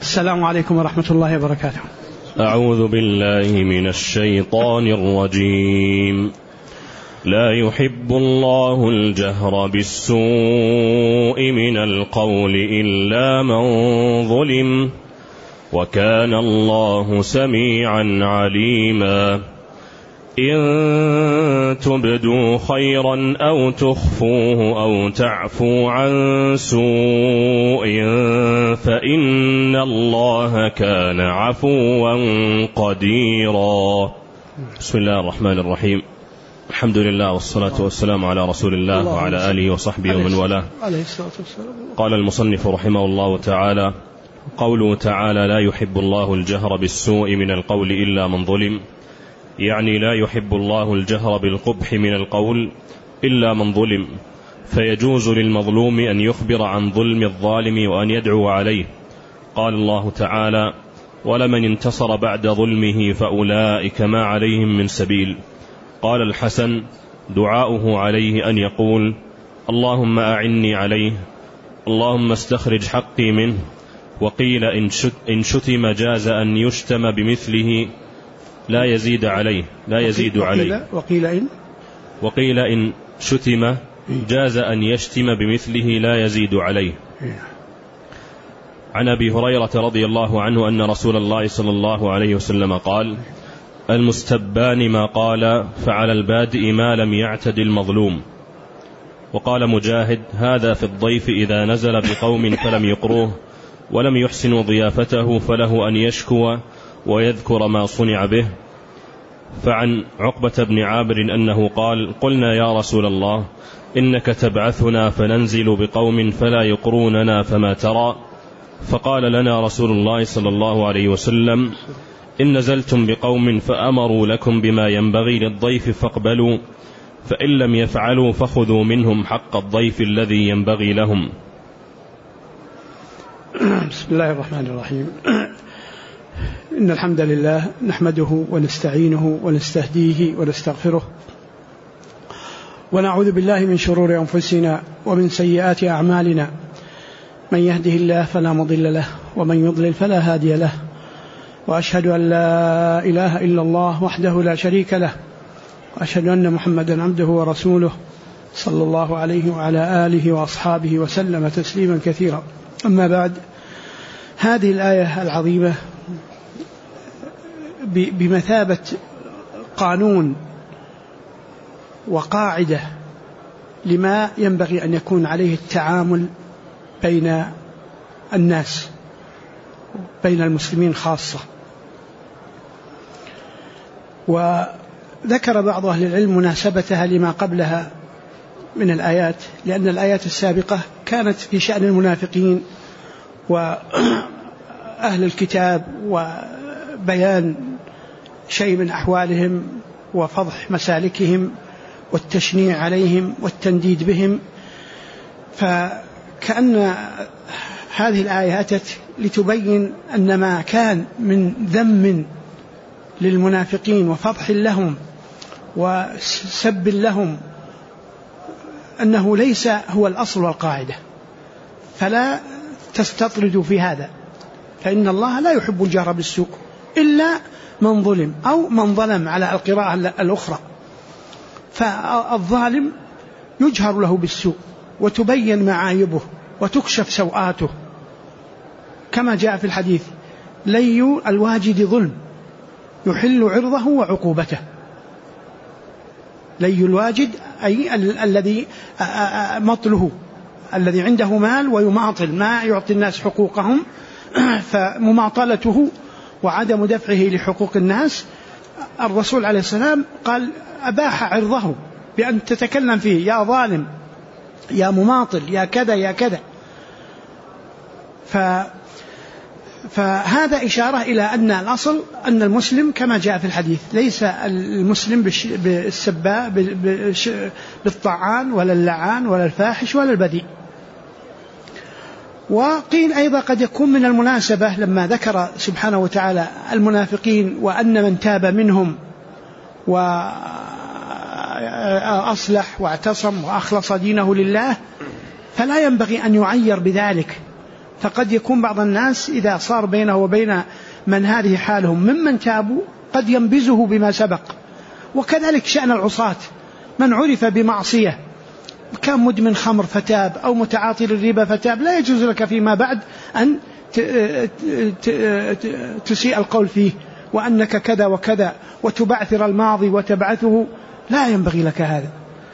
السلام عليكم ورحمة الله وبركاته. أعوذ بالله من الشيطان الرجيم. لا يحب الله الجهر بالسوء من القول إلا من ظلم وكان الله سميعا عليما. إن تبدوا خيرا أو تخفوه أو تعفو عن سوء فإن الله كان عفوا قديرا. بسم الله الرحمن الرحيم. الحمد لله والصلاة والسلام على رسول الله وعلى آله وصحبه ومن والاه. قال المصنف رحمه الله تعالى: قوله تعالى: لا يحب الله الجهر بالسوء من القول إلا من ظلم، يعني لا يحب الله الجهر بالقبح من القول إلا من ظلم، فيجوز للمظلوم أن يخبر عن ظلم الظالم وأن يدعو عليه. قال الله تعالى: ولمن انتصر بعد ظلمه فأولئك ما عليهم من سبيل. قال الحسن: دعاؤه عليه أن يقول: اللهم أعني عليه، اللهم استخرج حقي منه. وقيل إن شتم جاز أن يشتم بمثله لا يزيد عليه، لا يزيد عليه. وقيل إن شتم جاز أن يشتم بمثله لا يزيد عليه. عن أبي هريرة رضي الله عنه أن رسول الله صلى الله عليه وسلم قال: المستبان ما قال فعلى البادئ ما لم يعتد المظلوم. وقال مجاهد: هذا في الضيف إذا نزل بقوم فلم يقروه ولم يحسنوا ضيافته فله أن يشكو ويذكر ما صنع به. فعن عقبة بن عامر أنه قال: قلنا يا رسول الله إنك تبعثنا فننزل بقوم فلا يقروننا فما ترى؟ فقال لنا رسول الله صلى الله عليه وسلم: إن نزلتم بقوم فأمروا لكم بما ينبغي للضيف فاقبلوا، فإن لم يفعلوا فخذوا منهم حق الضيف الذي ينبغي لهم. بسم الله الرحمن الرحيم. إن الحمد لله نحمده ونستعينه ونستهديه ونستغفره، ونعوذ بالله من شرور أنفسنا ومن سيئات أعمالنا. من يهده الله فلا مضل له ومن يضلل فلا هادي له، وأشهد أن لا إله إلا الله وحده لا شريك له، وأشهد أن محمدا عبده ورسوله صلى الله عليه وعلى آله وأصحابه وسلم تسليما كثيرا. أما بعد، هذه الآية العظيمة بمثابة قانون وقاعدة لما ينبغي أن يكون عليه التعامل بين الناس، بين المسلمين خاصة. وذكر بعض أهل العلم مناسبتها لما قبلها من الآيات، لأن الآيات السابقة كانت في شأن المنافقين وأهل الكتاب وبيان شيء من أحوالهم وفضح مسالكهم والتشنيع عليهم والتنديد بهم. فكأن هذه الآية أتت لتبين أن ما كان من ذم للمنافقين وفضح لهم وسب لهم أنه ليس هو الأصل والقاعدة، فلا تستطردوا في هذا، فإن الله لا يحب الجهر بالسوء إلا من ظلم أو من ظلم على القراءة الأخرى. فالظالم يجهر له بالسوء وتبين معايبه وتكشف سوآته، كما جاء في الحديث: لي الواجد ظلم يحل عرضه وعقوبته. لي الواجد أي الذي مطله، الذي عنده مال ويماطل ما يعطي الناس حقوقهم، فمماطلته وعدم دفعه لحقوق الناس، الرسول عليه السلام قال أباح عرضه بأن تتكلم فيه: يا ظالم، يا مماطل، يا كذا يا كذا. فهذا إشارة إلى أن الأصل أن المسلم كما جاء في الحديث ليس المسلم بالسباء بالطعان ولا اللعان ولا الفاحش ولا البذيء. وقيل أيضا قد يكون من المناسبة لما ذكر سبحانه وتعالى المنافقين وأن من تاب منهم وأصلح واعتصم وأخلص دينه لله فلا ينبغي أن يعير بذلك، فقد يكون بعض الناس إذا صار بينه وبين من هذه حالهم ممن تابوا قد ينبذه بما سبق. وكذلك شأن العصاة، من عرف بمعصية كان مدمن خمر فتاب أو متعاطي للربا فتاب، لا يجوز لك فيما بعد أن تسيء القول فيه وأنك كذا وكذا وتبعثر الماضي وتبعثه، لا ينبغي لك هذا.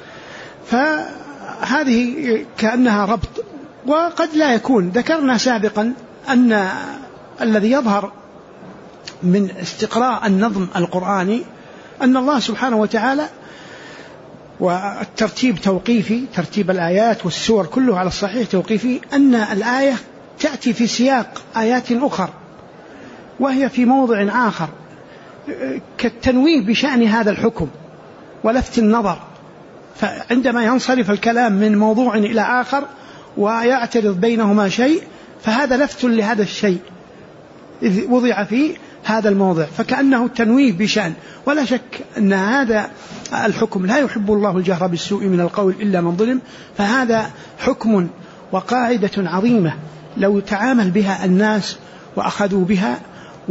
فهذه كأنها ربط، وقد لا يكون. ذكرنا سابقا أن الذي يظهر من استقراء النظم القرآني أن الله سبحانه وتعالى، والترتيب توقيفي، ترتيب الآيات والسور كله على الصحيح توقيفي، أن الآية تأتي في سياق آيات أخرى وهي في موضع آخر، كالتنويه بشأن هذا الحكم ولفت النظر. فعندما ينصرف الكلام من موضوع إلى آخر ويعترض بينهما شيء، فهذا لفت لهذا الشيء إذ وضع في هذا الموضع، فكأنه التنويه بشأن. ولا شك أن هذا الحكم لا يحب الله الجهر بالسوء من القول إلا من ظلم، فهذا حكم وقاعدة عظيمة لو تعامل بها الناس وأخذوا بها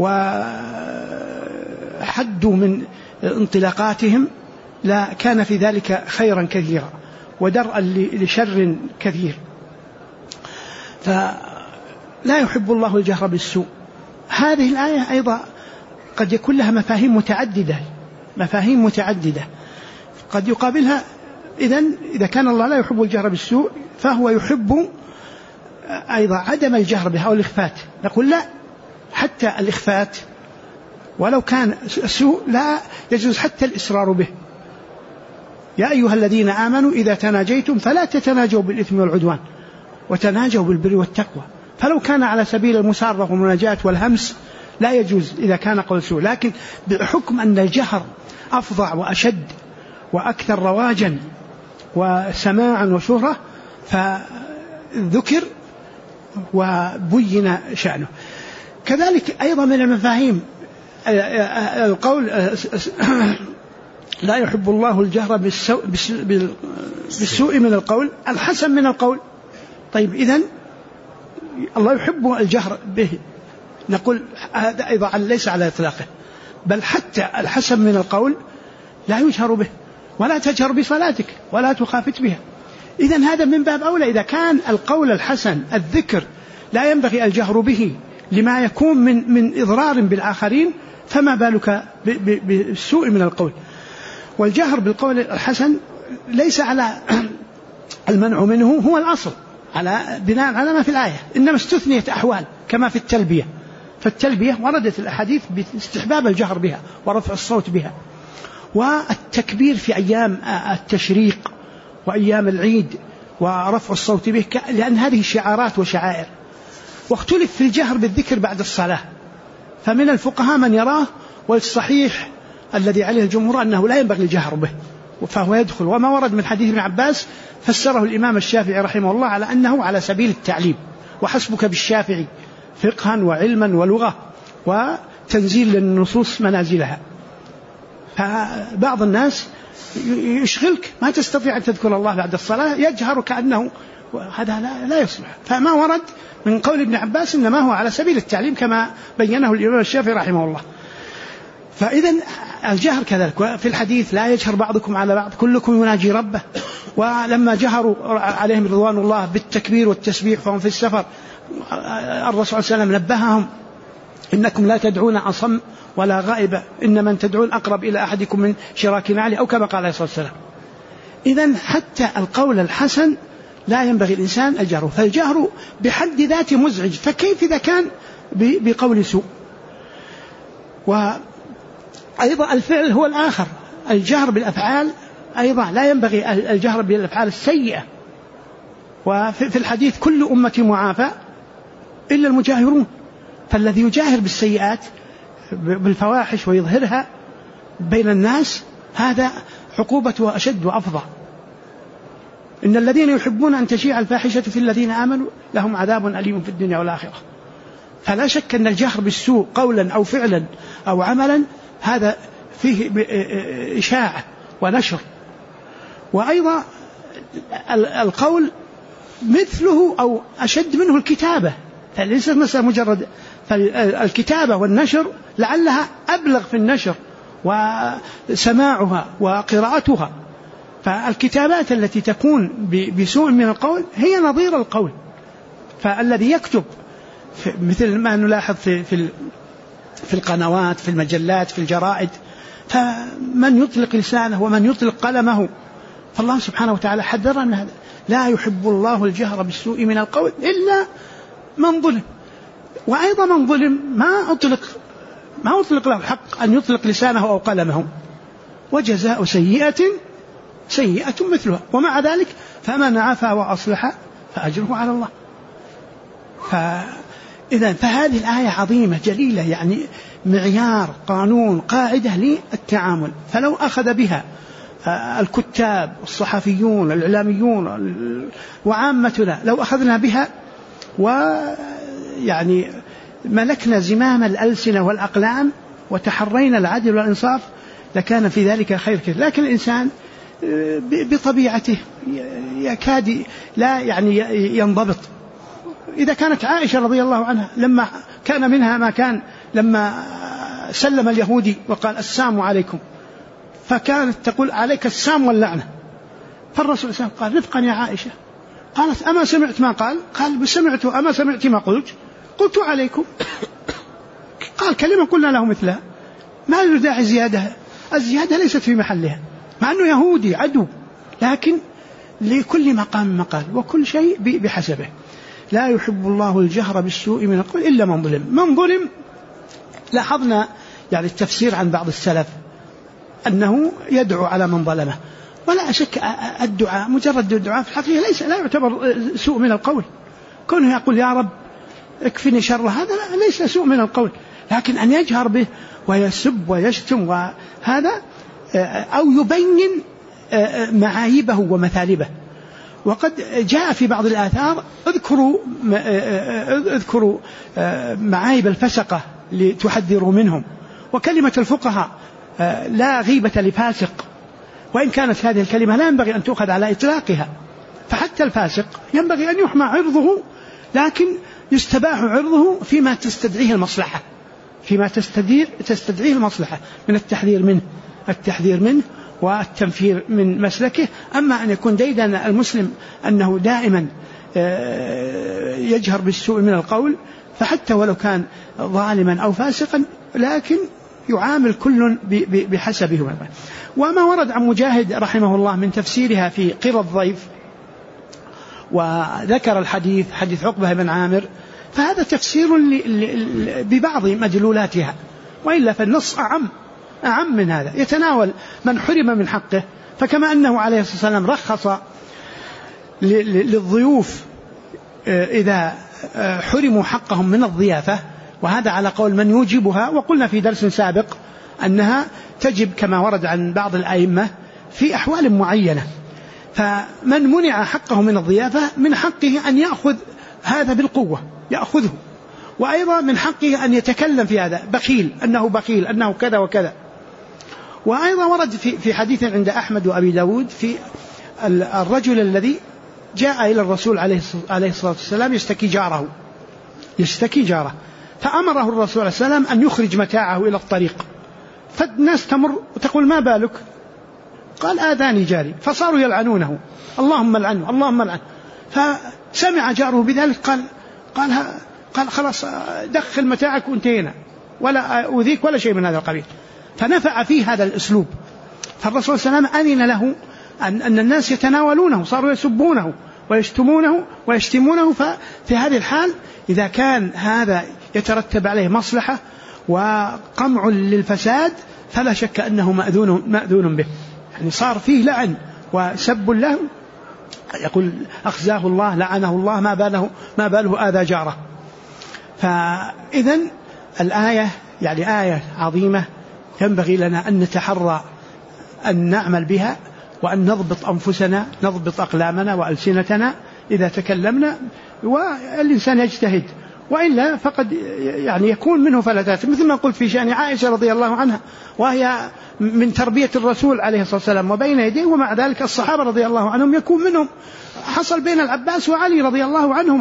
وحدوا من انطلاقاتهم لا كان في ذلك خيرا كثيرا ودرءا لشر كثير. فلا يحب الله الجهر بالسوء. هذه الآية أيضا قد يكون لها مفاهيم متعددة قد يقابلها. إذا كان الله لا يحب الجهر بالسوء فهو يحب أيضا عدم الجهر بها أو الإخفات. نقول لا، حتى الإخفات ولو كان سوء لا يجوز حتى الإصرار به. يا أيها الذين آمنوا إذا تناجيتم فلا تتناجوا بالإثم والعدوان وتناجوا بالبر والتقوى. فلو كان على سبيل المسارة والمناجاة والهمس لا يجوز إذا كان قول سوء، لكن بحكم أن الجهر أفظع وأشد وأكثر رواجا وسماعا وشهرة فذكر وبين شأنه. كذلك أيضا من المفاهيم القول لا يحب الله الجهر بالسوء من القول، الحسن من القول. طيب إذن الله يحب الجهر به، نقول هذا أيضا ليس على إطلاقه، بل حتى الحسن من القول لا يجهر به، ولا تجهر بصلاتك ولا تخافت بها. إذن هذا من باب أولى. إذا كان القول الحسن الذكر لا ينبغي الجهر به لما يكون من إضرار بالآخرين، فما بالك بالسوء من القول. والجهر بالقول الحسن ليس على المنع منه هو الأصل على بناء على ما في الآية، إنما استثنيت أحوال كما في التلبية. فالتلبية وردت الأحاديث باستحباب الجهر بها ورفع الصوت بها، والتكبير في أيام التشريق وأيام العيد ورفع الصوت به، لأن هذه شعارات وشعائر. واختلف في الجهر بالذكر بعد الصلاة، فمن الفقهاء من يراه، والصحيح الذي عليه الجمهور أنه لا ينبغي الجهر به فهو يدخل. وما ورد من حديث ابن عباس فسره الإمام الشافعي رحمه الله على أنه على سبيل التعليم، وحسبك بالشافعي فقها وعلما ولغة وتنزيل للنصوص منازلها. فبعض الناس يشغلك ما تستطيع أن تذكر الله بعد الصلاة، يجهر كأنه هذا لا يصلح. فما ورد من قول ابن عباس إنما هو على سبيل التعليم كما بينه الإمام الشافعي رحمه الله. فإذا الجهر كذلك. في الحديث لا يجهر بعضكم على بعض كلكم يناجي ربه. ولما جهروا عليهم رضوان الله بالتكبير والتسبيح فهم في السفر، الرسول صلى الله عليه وسلم نبههم إنكم لا تدعون أصم ولا غائبة، إن من تدعون أقرب إلى أحدكم من شراك نعله، أو كما قال عليه الصلاة والسلام. إذن حتى القول الحسن لا ينبغي الإنسان الجهر، فالجهر بحد ذاته مزعج، فكيف إذا كان بقول سوء؟ وأيضا الفعل هو الآخر، الجهر بالأفعال أيضا لا ينبغي الجهر بالأفعال السيئة. وفي الحديث كل أمتي معافى إلا المجاهرون، فالذي يجاهر بالسيئات بالفواحش ويظهرها بين الناس هذا عقوبته أشد وأفظع. إن الذين يحبون أن تشيع الفاحشة في الذين آمنوا لهم عذاب أليم في الدنيا والآخرة. فلا شك أن الجهر بالسوء قولا أو فعلا أو عملا هذا فيه إشاعة ونشر. وأيضا القول مثله أو أشد منه الكتابة، ليست مسألة مجرد. فالكتابة والنشر لعلها أبلغ في النشر وسماعها وقراءتها. فالكتابات التي تكون بسوء من القول هي نظير القول. فالذي يكتب مثل ما نلاحظ في القنوات، في المجلات، في الجرائد، فمن يطلق لسانه ومن يطلق قلمه، فالله سبحانه وتعالى حذر أن هذا لا يحب الله الجهر بالسوء من القول إلا من ظلم. وأيضا من ظلم ما أطلق له الحق أن يطلق لسانه أو قلمه، وجزاء سيئة مثلها، ومع ذلك فمن عفا وأصلح فأجره على الله. فهذه الآية عظيمة جليلة، يعني معيار، قانون، قاعدة للتعامل. فلو أخذ بها الكتاب، الصحفيون، الإعلاميون وعامتنا، لو أخذنا بها ويعني ملكنا زمام الألسنة والأقلام وتحرينا العدل والإنصاف لكان في ذلك خير كثير. لكن الإنسان بطبيعته يكاد لا يعني ينضبط. إذا كانت عائشة رضي الله عنها لما كان منها ما كان، لما سلم اليهودي وقال السلام عليكم، فكانت تقول عليك السلام واللعنة، فالرسول صلى الله عليه وسلم قال رفقا يا عائشة. قالت أما سمعت ما قال سمعت. أما سمعت ما قلت عليكم. قال كلمة قلنا له مثلها، ما له داعي زيادة. الزيادة ليست في محلها، مع أنه يهودي عدو، لكن لكل مقام مقال وكل شيء بحسبه. لا يحب الله الجهر بالسوء من القول إلا من ظلم. من ظلم لاحظنا يعني التفسير عن بعض السلف أنه يدعو على من ظلمه، ولا شك الدعاء مجرد الدعاء في الحقيقة لا يعتبر سوء من القول. كونه يقول يا رب اكفني شر هذا ليس سوء من القول، لكن أن يجهر به ويسب ويشتم وهذا أو يبين معايبه ومثالبه. وقد جاء في بعض الآثار اذكروا معايب الفسقة لتحذروا منهم. وكلمة الفقهاء لا غيبة لفاسق، وإن كانت هذه الكلمة لا ينبغي أن تؤخذ على إطلاقها، فحتى الفاسق ينبغي أن يحمى عرضه، لكن يستباح عرضه فيما تستدعيه المصلحة، تستدعيه المصلحة من التحذير منه والتنفير من مسلكه. أما أن يكون ديدن المسلم أنه دائما يجهر بالسوء من القول، فحتى ولو كان ظالما أو فاسقا لكن يعامل كل بحسبه. وما ورد عن مجاهد رحمه الله من تفسيرها في قرى الضيف، وذكر حديث عقبة بن عامر، فهذا تفسير ببعض مدلولاتها، وإلا فالنص أعم من هذا، يتناول من حرم من حقه. فكما أنه عليه الصلاة والسلام رخص للضيوف إذا حرموا حقهم من الضيافة، وهذا على قول من يوجبها، وقلنا في درس سابق أنها تجب كما ورد عن بعض الأئمة في أحوال معينة. فمن منع حقه من الضيافة من حقه أن يأخذ هذا بالقوة، يأخذه، وأيضا من حقه أن يتكلم في هذا بخيل أنه كذا وكذا. وأيضا ورد في حديث عند أحمد وأبي داود في الرجل الذي جاء إلى الرسول عليه الصلاة والسلام يشتكي جاره، فأمره الرسول عليه السلام أن يخرج متاعه إلى الطريق، فالناس تمر وتقول ما بالك؟ قال آذاني جاري، فصاروا يلعنونه، اللهم لعنه. فسمع جاره بذلك قال خلاص دخل متاعك وانتهينا، ولا أؤذيك ولا شيء من هذا القبيل. فنفع فيه هذا الأسلوب. فالرسول صلى الله عليه وسلم أذن له أن الناس يتناولونه، صاروا يسبونه ويشتمونه. ففي هذه الحال إذا كان هذا يترتب عليه مصلحة وقمع للفساد فلا شك أنه مأذون به. يعني صار فيه لعن وسب له، يقول أخزاه الله، لعنه الله، ما باله آذى جاره. فإذن الآية يعني آية عظيمة ينبغي لنا أن نتحرى أن نعمل بها، وأن نضبط أنفسنا، نضبط أقلامنا وألسنتنا إذا تكلمنا، والإنسان يجتهد، وإلا فقد يعني يكون منه فلتات، مثل ما قلت في شأن عائشة رضي الله عنها، وهي من تربية الرسول عليه الصلاة والسلام وبين يديه، ومع ذلك الصحابة رضي الله عنهم يكون منهم، حصل بين العباس وعلي رضي الله عنهما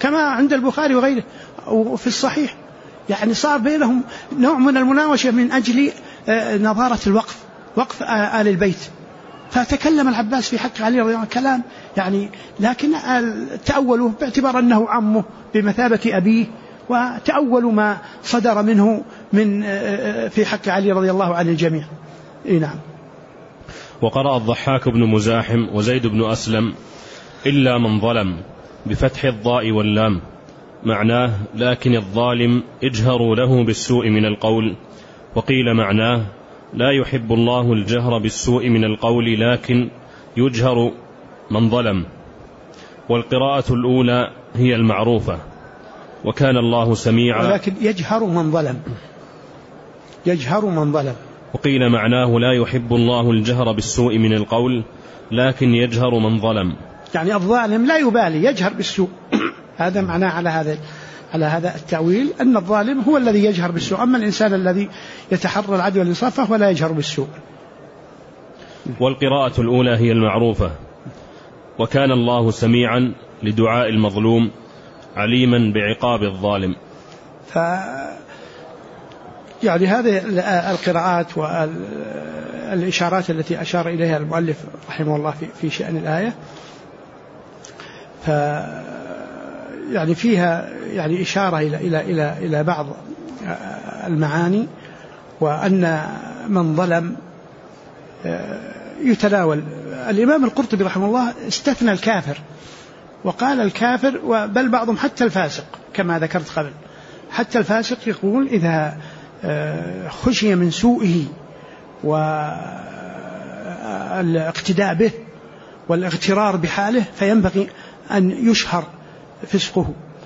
كما عند البخاري وغيره وفي الصحيح. يعني صار بينهم نوع من المناوشة من أجل نظارة الوقف، وقف آل البيت. فتكلم العباس في حق علي رضي الله عنه كلام يعني، لكن تأولوا باعتبار أنه عمه بمثابة أبيه، وتأولوا ما صدر منه من في حق علي رضي الله عن الجميع. نعم. وقرأ الضحاك بن مزاحم وزيد بن أسلم إلا من ظلم بفتح الضاء واللام، معناه لكن الظالم اجهروا له بالسوء من القول. وقيل معناه لا يحب الله الجهر بالسوء من القول لكن يجهر من ظلم. والقراءة الأولى هي المعروفة وكان الله سميعا، ولكن يجهر من ظلم، يجهر من ظلم. وقيل معناه لا يحب الله الجهر بالسوء من القول لكن يجهر من ظلم، يعني الظالم لا يبالي يجهر بالسوء. هذا معناه على هذا التأويل أن الظالم هو الذي يجهر بالسوء، أما الإنسان الذي يتحرى العدل والإنصاف فهو لا يجهر بالسوء. والقراءة الأولى هي المعروفة وكان الله سميعا لدعاء المظلوم عليما بعقاب الظالم. يعني هذه القراءات والإشارات التي أشار إليها المؤلف رحمه الله في شأن الآية يعني فيها يعني إشارة إلى بعض المعاني، وأن من ظلم يتناول. الإمام القرطبي رحمه الله استثنى الكافر وقال الكافر، بل بعضهم حتى الفاسق كما ذكرت قبل، حتى الفاسق يقول إذا خشي من سوءه والاقتداء به والاغترار بحاله فينبغي أن يشهر فسقه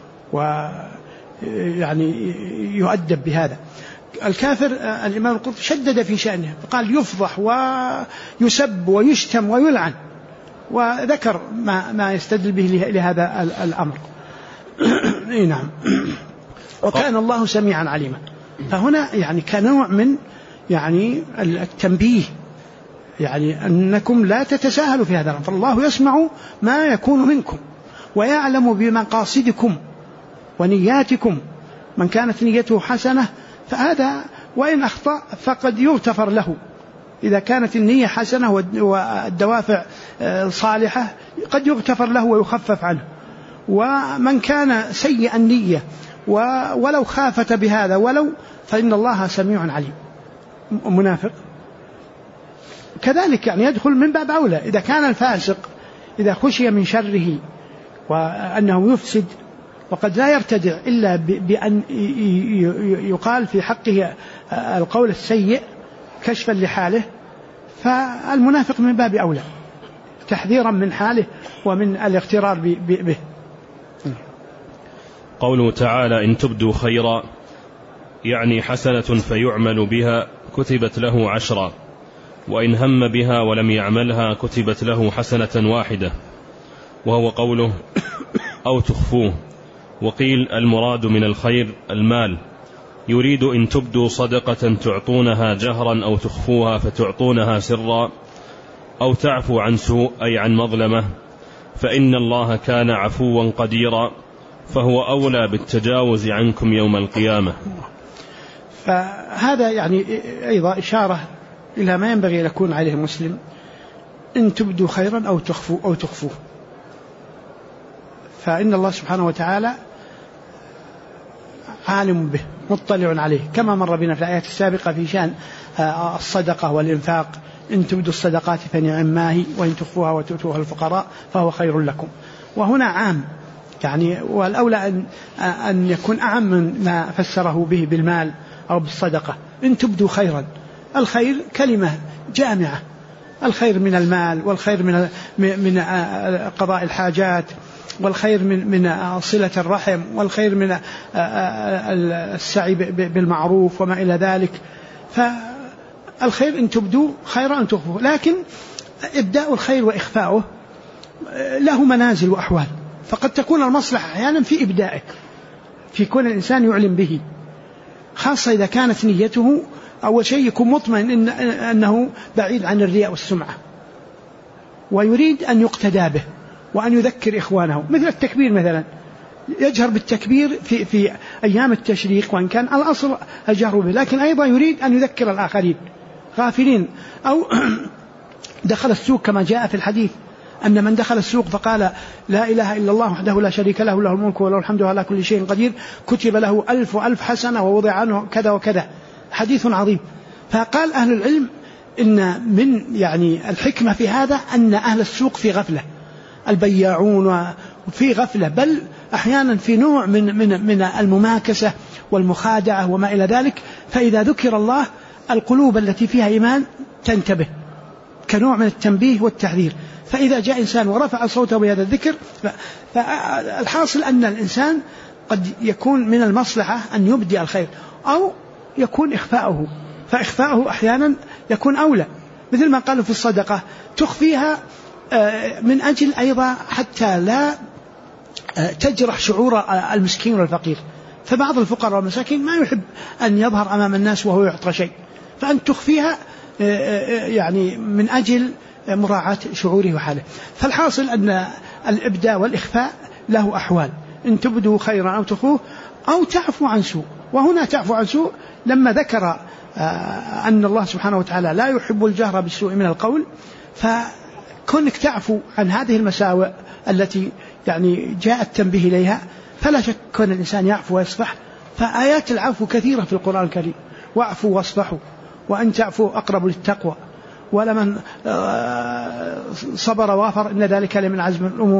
ويعني يؤدب بهذا. الكافر الإمام القرطبي شدد في شأنه فقال يفضح ويسب ويشتم ويلعن، وذكر ما يستدل به لهذا الأمر. نعم. وكان الله سميعا عليما. فهنا يعني كنوع من يعني التنبيه، يعني أنكم لا تتساهلوا في هذا الأمر، فالله يسمع ما يكون منكم ويعلم بمقاصدكم ونياتكم. من كانت نيته حسنة فهذا وإن أخطأ فقد يغتفر له، إذا كانت النية حسنة والدوافع صالحة قد يغتفر له ويخفف عنه. ومن كان سيء النية ولو خافت بهذا فإن الله سميع عليم. منافق كذلك يعني يدخل من باب أولى. إذا كان الفاسق إذا خشي من شره وأنه يفسد وقد لا يرتدع إلا بأن يقال في حقه القول السيء كشفا لحاله، فالمنافق من باب أولى تحذيرا من حاله ومن الاغترار به. قوله تعالى إن تبدوا خيرا يعني حسنة فيعمل بها كتبت له 10، وإن هم بها ولم يعملها كتبت له حسنة واحدة، وهو قوله أو تخفوه. وقيل المراد من الخير المال، يريد إن تبدوا صدقة تعطونها جهرا أو تخفوها فتعطونها سرا أو تعفو عن سوء أي عن مظلمة، فإن الله كان عفوا قديرا فهو أولى بالتجاوز عنكم يوم القيامة. فهذا يعني أيضا إشارة إلى ما ينبغي أن يكون عليه المسلم، إن تبدوا خيرا أو تخفوه، فإن الله سبحانه وتعالى عالم به مطلع عليه، كما مر بنا في الآيات السابقة في شأن الصدقة والإنفاق، إن تبدوا الصدقات فنعم ما هي وإن تخفوها وتؤتوها الفقراء فهو خير لكم. وهنا عام يعني، والأولى أن يكون أعم من ما فسره به بالمال أو بالصدقة. إن تبدوا خيرا، الخير كلمة جامعة، الخير من المال والخير من قضاء الحاجات والخير من صلة الرحم والخير من السعي بالمعروف وما إلى ذلك. فالخير إن تبدوا خيرا أن تخفوه، لكن إبداء الخير وإخفاؤه له منازل وأحوال، فقد تكون المصلحة أحيانا في إبدائه، في كون الإنسان يعلم به، خاصة إذا كانت نيته أول شيء يكون مطمئن أنه بعيد عن الرياء والسمعة ويريد أن يقتدى به وأن يذكر إخوانه، مثل التكبير مثلا، يجهر بالتكبير في أيام التشريق، وإن كان الأصل الجهر به، لكن أيضا يريد أن يذكر الآخرين غافلين. أو دخل السوق كما جاء في الحديث أن من دخل السوق فقال لا إله إلا الله وحده لا شريك له له الملك وله الحمد على كل شيء قدير كتب له 1000 حسنة ووضع عنه كذا وكذا، حديث عظيم. فقال أهل العلم إن من يعني الحكمة في هذا أن أهل السوق في غفلة، البياعون في غفلة، بل أحيانا في نوع من المماكسة والمخادعة وما إلى ذلك. فإذا ذكر الله القلوب التي فيها إيمان تنتبه، كنوع من التنبيه والتحذير. فإذا جاء إنسان ورفع صوته بهذا الذكر، فالحاصل أن الإنسان قد يكون من المصلحة أن يبدي الخير أو يكون إخفاؤه، فإخفاؤه أحيانا يكون أولى، مثل ما قالوا في الصدقة تخفيها من أجل أيضا حتى لا تجرح شعور المسكين والفقير. فبعض الفقراء والمساكين ما يحب أن يظهر أمام الناس وهو يعطى شيء، فأن تخفيها يعني من أجل مراعاة شعوره وحاله. فالحاصل أن الإبداء والإخفاء له أحوال، إن تبدوا خيرا أو تخفوه أو تعفو عن سوء. وهنا تعفو عن سوء لما ذكر أن الله سبحانه وتعالى لا يحب الجهر بالسوء من القول، فكونك تعفو عن هذه المساوئ التي يعني جاء التنبيه إليها، فلا شك كون الإنسان يعفو ويصفح. فآيات العفو كثيرة في القرآن الكريم، واعفوا واصفحوا وأن تعفوا أقرب للتقوى ولمن صبر وغفر إن ذلك لمن عزم الأمور.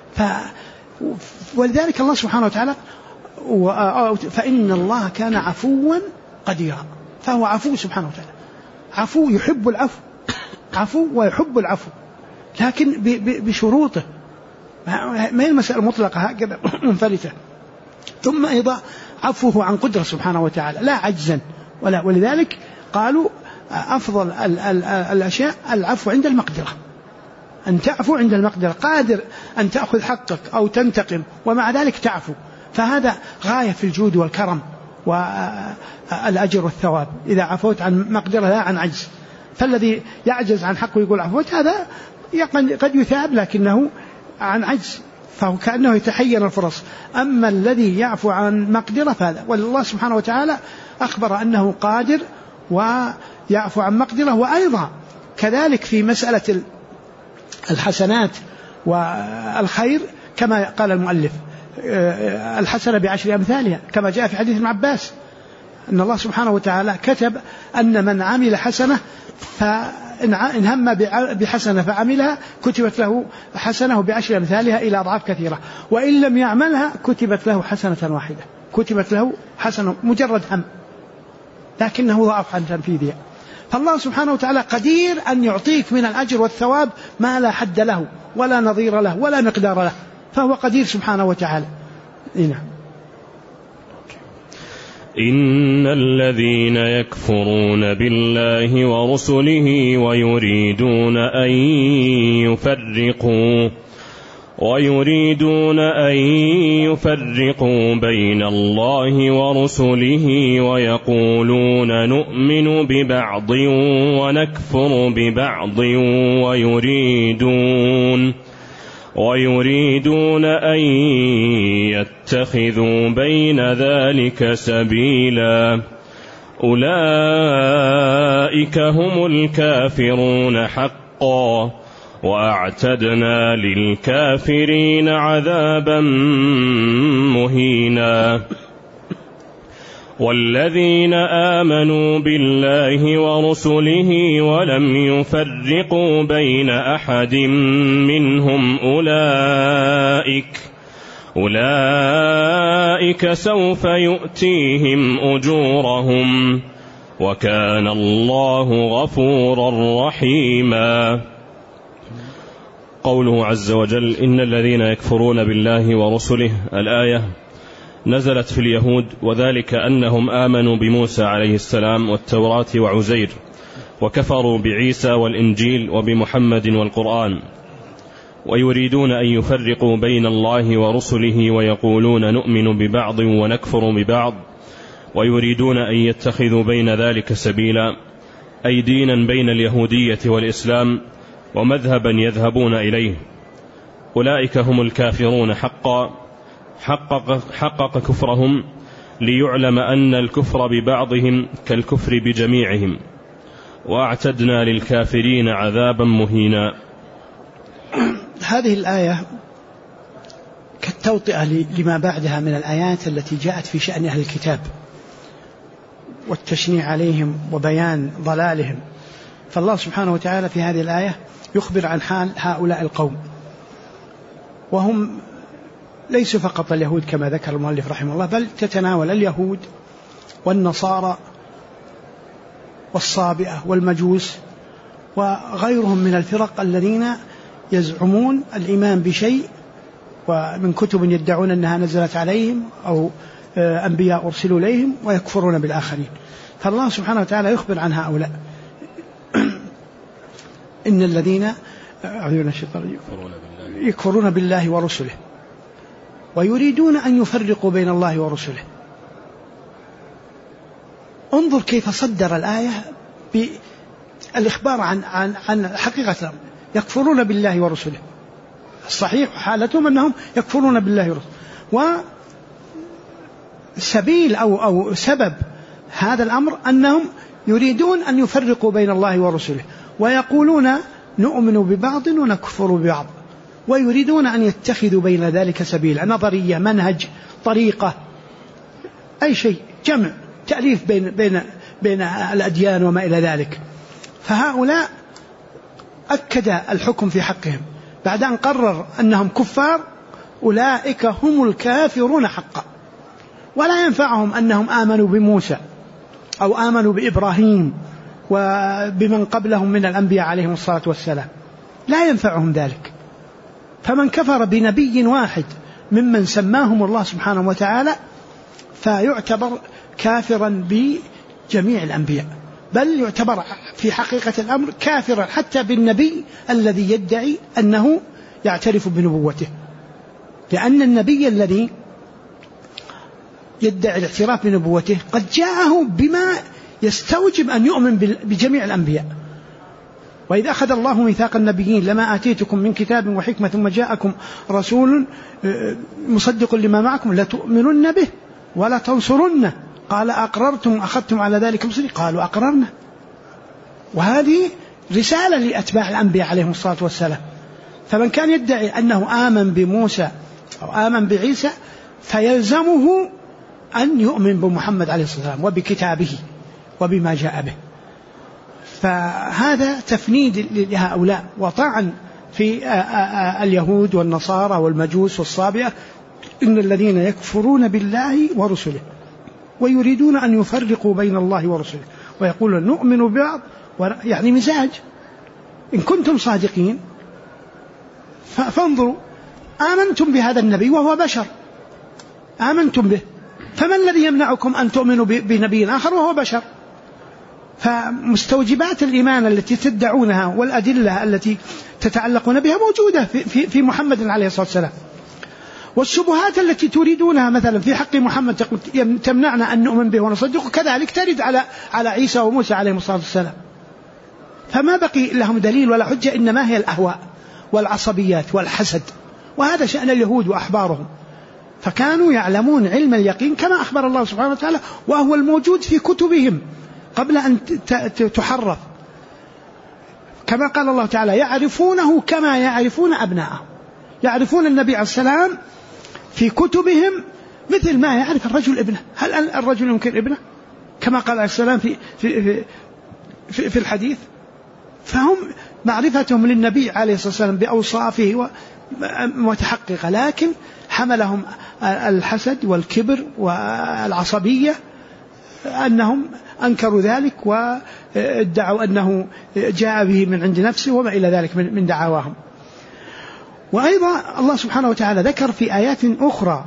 ولذلك الله سبحانه وتعالى فإن الله كان عفوا قديرا، فهو عفو سبحانه وتعالى، عفو يحب العفو، عفو ويحب العفو، لكن بشروطه، ما هي المسألة مطلقة هكذا منفلتة. ثم أيضا عفوه عن قدرة سبحانه وتعالى لا عجزا ولا، ولذلك قالوا أفضل الأشياء العفو عند المقدرة، أن تعفو عند المقدرة، قادر أن تأخذ حقك أو تنتقم ومع ذلك تعفو، فهذا غاية في الجود والكرم والأجر والثواب إذا عفوت عن مقدرة لا عن عجز. فالذي يعجز عن حقه يقول عفوت، هذا قد يثاب لكنه عن عجز، فهو كأنه يتحين الفرص. أما الذي يعفو عن مقدرة فهذا، والله سبحانه وتعالى أخبر أنه قادر ويعفو عن مقدرة. وأيضا كذلك في مسألة الحسنات والخير كما قال المؤلف الحسنة ب10 أمثالها، كما جاء في حديث ابن عباس أن الله سبحانه وتعالى كتب أن من عمل حسنة فإن هم بحسنة فعملها كتبت له حسنة ب10 أمثالها إلى أضعاف كثيرة، وإن لم يعملها كتبت له حسنة واحدة، كتبت له حسنة مجرد هم لكنه ضعف عن تنفيذها. فالله سبحانه وتعالى قدير أن يعطيك من الأجر والثواب ما لا حد له ولا نظير له ولا مقدار له، فهو قدير سبحانه وتعالى. إن الذين يكفرون بالله ورسله ويريدون أن يفرقوا بين الله ورسله ويقولون نؤمن ببعض ونكفر ببعض ويريدون أن يتخذوا بين ذلك سبيلا أولئك هم الكافرون حقا وأعتدنا للكافرين عذابا مهينا. والذين آمنوا بالله ورسله ولم يفرقوا بين أحد منهم أولئك سوف يؤتيهم أجورهم وكان الله غفورا رحيما. قوله عز وجل إن الذين يكفرون بالله ورسله، الآية نزلت في اليهود، وذلك أنهم آمنوا بموسى عليه السلام والتوراة وعزير، وكفروا بعيسى والإنجيل وبمحمد والقرآن، ويريدون أن يفرقوا بين الله ورسله ويقولون نؤمن ببعض ونكفر ببعض، ويريدون أن يتخذوا بين ذلك سبيلا، أي دينا بين اليهودية والإسلام ومذهبا يذهبون إليه. أولئك هم الكافرون حقا حقق كفرهم ليعلم أن الكفر ببعضهم كالكفر بجميعهم، وأعتدنا للكافرين عذابا مهينا. هذه الآية كالتوطئة لما بعدها من الآيات التي جاءت في شأن أهل الكتاب والتشنيع عليهم وبيان ضلالهم. فالله سبحانه وتعالى في هذه الآية يخبر عن حال هؤلاء القوم، وهم ليسوا فقط اليهود كما ذكر المؤلف رحمه الله، بل تتناول اليهود والنصارى والصابئة والمجوس وغيرهم من الفرق الذين يزعمون الإيمان بشيء ومن كتب يدعون أنها نزلت عليهم أو أنبياء أرسلوا إليهم ويكفرون بالآخرين. فالله سبحانه وتعالى يخبر عن هؤلاء إن الذين يكفرون بالله ورسله ويريدون أن يفرقوا بين الله ورسله. انظر كيف صدر الآية بالإخبار عن حقيقة الأمر. يكفرون بالله ورسله، الصحيح حالتهم أنهم يكفرون بالله ورسله، وسبيل أو سبب هذا الأمر أنهم يريدون أن يفرقوا بين الله ورسله، ويقولون نؤمن ببعض ونكفر ببعض، ويريدون أن يتخذوا بين ذلك سبيل، نظرية، منهج، طريقة، أي شيء، جمع، تأليف بين الأديان وما إلى ذلك. فهؤلاء أكد الحكم في حقهم بعد أن قرر أنهم كفار، أولئك هم الكافرون حقا، ولا ينفعهم أنهم آمنوا بموسى أو آمنوا بإبراهيم وبمن قبلهم من الأنبياء عليهم الصلاة والسلام، لا ينفعهم ذلك. فمن كفر بنبي واحد ممن سماهم الله سبحانه وتعالى فيعتبر كافرا بجميع الأنبياء، بل يعتبر في حقيقة الأمر كافرا حتى بالنبي الذي يدعي أنه يعترف بنبوته، لأن النبي الذي يدعي الاعتراف بنبوته قد جاءه بما يستوجب أن يؤمن بجميع الأنبياء. وإذا أخذ الله ميثاق النبيين لما آتيتكم من كتاب وحكمة ثم جاءكم رسول مصدق لما معكم لتؤمنن به ولا تنصرنه قال أقررتم أخذتم على ذلك مصري قالوا أقررنا. وهذه رسالة لأتباع الأنبياء عليهم الصلاة والسلام. فمن كان يدعي أنه آمن بموسى أو آمن بعيسى فيلزمه أن يؤمن بمحمد عليه الصلاة والسلام وبكتابه وبما جاء به. فهذا تفنيد لهؤلاء وطعن في اليهود والنصارى والمجوس والصابئة، إن الذين يكفرون بالله ورسله ويريدون أن يفرقوا بين الله ورسله ويقولون نؤمن ببعض، يعني مزاج. إن كنتم صادقين فانظروا، آمنتم بهذا النبي وهو بشر، آمنتم به، فما الذي يمنعكم أن تؤمنوا بنبي آخر وهو بشر؟ فمستوجبات الإيمان التي تدعونها والأدلة التي تتعلقون بها موجودة في محمد عليه الصلاة والسلام. والشبهات التي تريدونها مثلا في حق محمد تمنعنا أن نؤمن به ونصدقه، كذلك ترد على عيسى وموسى عليهم الصلاة والسلام. فما بقي لهم دليل ولا حجة، إنما هي الأهواء والعصبيات والحسد، وهذا شأن اليهود وأحبارهم. فكانوا يعلمون علم اليقين كما أخبر الله سبحانه وتعالى، وهو الموجود في كتبهم قبل أن تحرف، كما قال الله تعالى يعرفونه كما يعرفون أبناءهم. يعرفون النبي عليه السلام في كتبهم مثل ما يعرف الرجل ابنه. هل الرجل ينكر ابنه كما قال عليه السلام في الحديث؟ فهم معرفتهم للنبي عليه الصلاة والسلام بأوصافه متحققة، لكن حملهم الحسد والكبر والعصبية أنهم أنكروا ذلك وادعوا أنه جاء به من عند نفسه وما إلى ذلك من دعواهم. وأيضا الله سبحانه وتعالى ذكر في آيات أخرى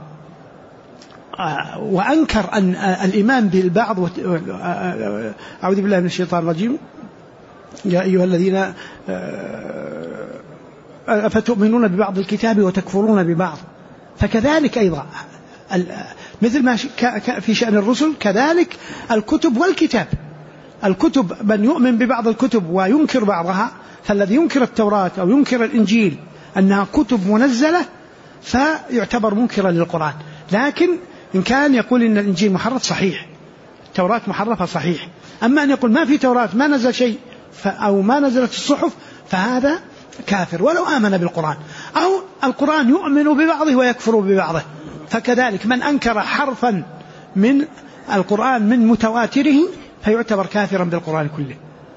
وأنكر أن الإيمان بالبعض. أعوذ بالله من الشيطان الرجيم. يا أيها الذين أفتؤمنون ببعض الكتاب وتكفرون ببعض. فكذلك أيضا مثل ما في شأن الرسل كذلك الكتب والكتاب. الكتب من يؤمن ببعض الكتب وينكر بعضها، فالذي ينكر التوراة أو ينكر الإنجيل أنها كتب منزلة فيعتبر منكرا للقرآن. لكن إن كان يقول إن الإنجيل محرف صحيح، التوراة محرفة صحيح. أما أن يقول ما في توراة، ما نزل شيء أو ما نزلت الصحف، فهذا كافر ولو آمن بالقرآن. أو القرآن يؤمن ببعضه ويكفر ببعضه، فكذلك من أنكر حرفا من القرآن من متواتره فيعتبر كافرا بالقرآن كله.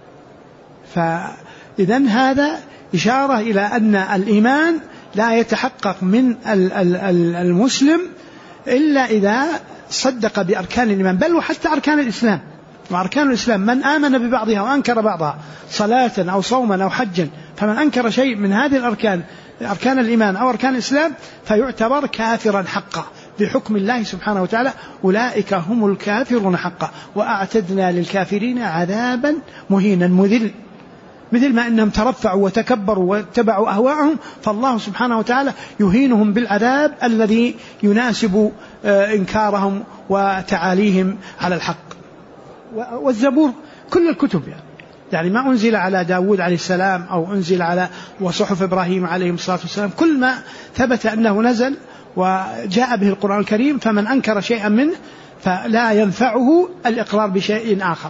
فإذن هذا إشارة إلى أن الإيمان لا يتحقق من المسلم إلا إذا صدق بأركان الإيمان، بل وحتى أركان الإسلام. وأركان الإسلام من آمن ببعضها وأنكر بعضها، صلاة أو صوما أو حجا، فمن أنكر شيء من هذه الأركان، أركان الإيمان أو أركان الإسلام، فيعتبر كافرا حقا بحكم الله سبحانه وتعالى. أولئك هم الكافرون حقا وأعتدنا للكافرين عذابا مهينا مذل. مثل ما أنهم ترفعوا وتكبروا واتبعوا أهواءهم، فالله سبحانه وتعالى يهينهم بالعذاب الذي يناسب إنكارهم وتعاليهم على الحق. والزبور كل الكتب يعني ما أنزل على داود عليه السلام أو أنزل على وصحف إبراهيم عليه الصلاة والسلام، كل ما ثبت أنه نزل وجاء به القرآن الكريم، فمن أنكر شيئا منه فلا ينفعه الإقرار بشيء آخر.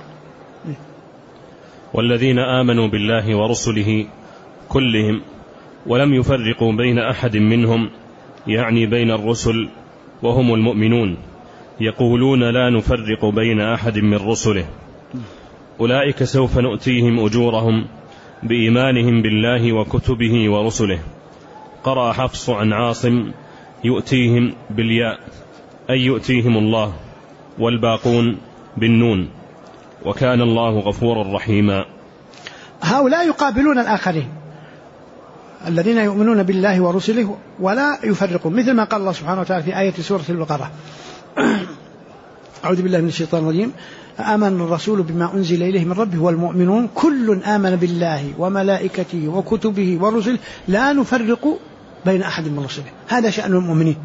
والذين آمنوا بالله ورسله كلهم ولم يفرقوا بين أحد منهم، يعني بين الرسل وهم المؤمنون، يقولون لا نفرق بين أحد من رسله، أولئك سوف نؤتيهم أجورهم بإيمانهم بالله وكتبه ورسله. قرأ حفص عن عاصم يؤتيهم بالياء أي يؤتيهم الله، والباقون بالنون، وكان الله غفورا رحيما. هؤلاء يقابلون الآخرين الذين يؤمنون بالله ورسله ولا يفرقون، مثل ما قال الله سبحانه وتعالى في آية سورة البقرة أعوذ بالله من الشيطان الرجيم: آمن الرسول بما أنزل إليه من ربه والمؤمنون كل آمن بالله وملائكته وكتبه ورسله لا نفرق بين أحد من رسله. هذا شأن المؤمنين.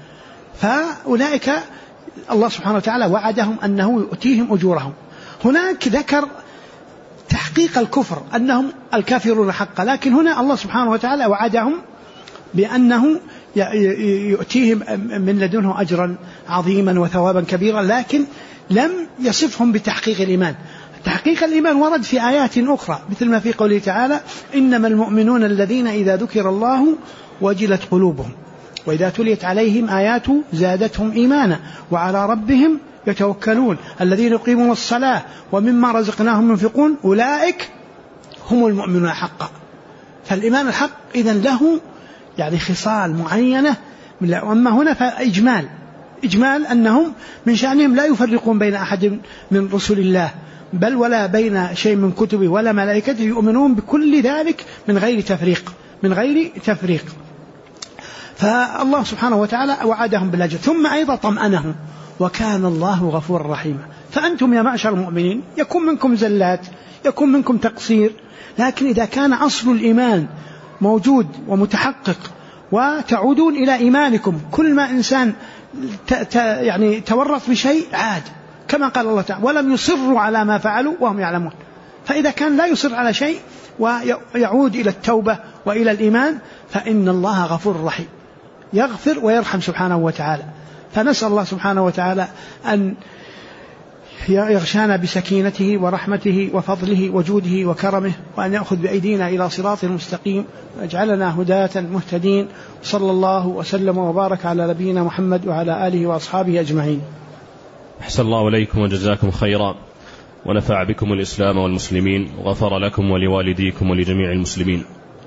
فأولئك الله سبحانه وتعالى وعدهم أنه يؤتيهم أجورهم. هناك ذكر تحقيق الكفر أنهم الكافرون حقا، لكن هنا الله سبحانه وتعالى وعدهم بأنه يؤتيهم من لدنه أجرا عظيما وثوابا كبيرا، لكن لم يصفهم بتحقيق الإيمان. تحقيق الإيمان ورد في آيات أخرى، مثل ما في قوله تعالى: إنما المؤمنون الذين إذا ذكر الله وجلت قلوبهم وإذا تليت عليهم آياته زادتهم إيمانا وعلى ربهم يتوكلون الذين يقيمون الصلاة ومما رزقناهم ينفقون أولئك هم المؤمنون حقا. فالإيمان الحق إذن له يعني خصال معينة. أما هنا فإجمال أنهم من شأنهم لا يفرقون بين أحد من رسل الله، بل ولا بين شيء من كتبه ولا ملائكته، يؤمنون بكل ذلك من غير تفريق. فالله سبحانه وتعالى وعدهم بالأجر، ثم أيضا طمأنهم: وكان الله غفورا رحيما. فأنتم يا معشر المؤمنين يكون منكم زلات، يكون منكم تقصير، لكن إذا كان أصل الإيمان موجود ومتحقق وتعودون إلى إيمانكم، كل ما إنسان يعني تورط بشيء عاد، كما قال الله تعالى: ولم يصروا على ما فعلوا وهم يعلمون. فإذا كان لا يصر على شيء ويعود إلى التوبة وإلى الإيمان فإن الله غفور رحيم، يغفر ويرحم سبحانه وتعالى. فنسأل الله سبحانه وتعالى أن يغشانا بسكينته ورحمته وفضله وجوده وكرمه، وأن يأخذ بأيدينا إلى صراط المستقيم، ويجعلنا هداة مهتدين. صلى الله وسلم وبارك على نبينا محمد وعلى آله وأصحابه أجمعين. أحسن الله إليكم وجزاكم خيرا، ونفع بكم الإسلام والمسلمين، وغفر لكم ولوالديكم ولجميع المسلمين.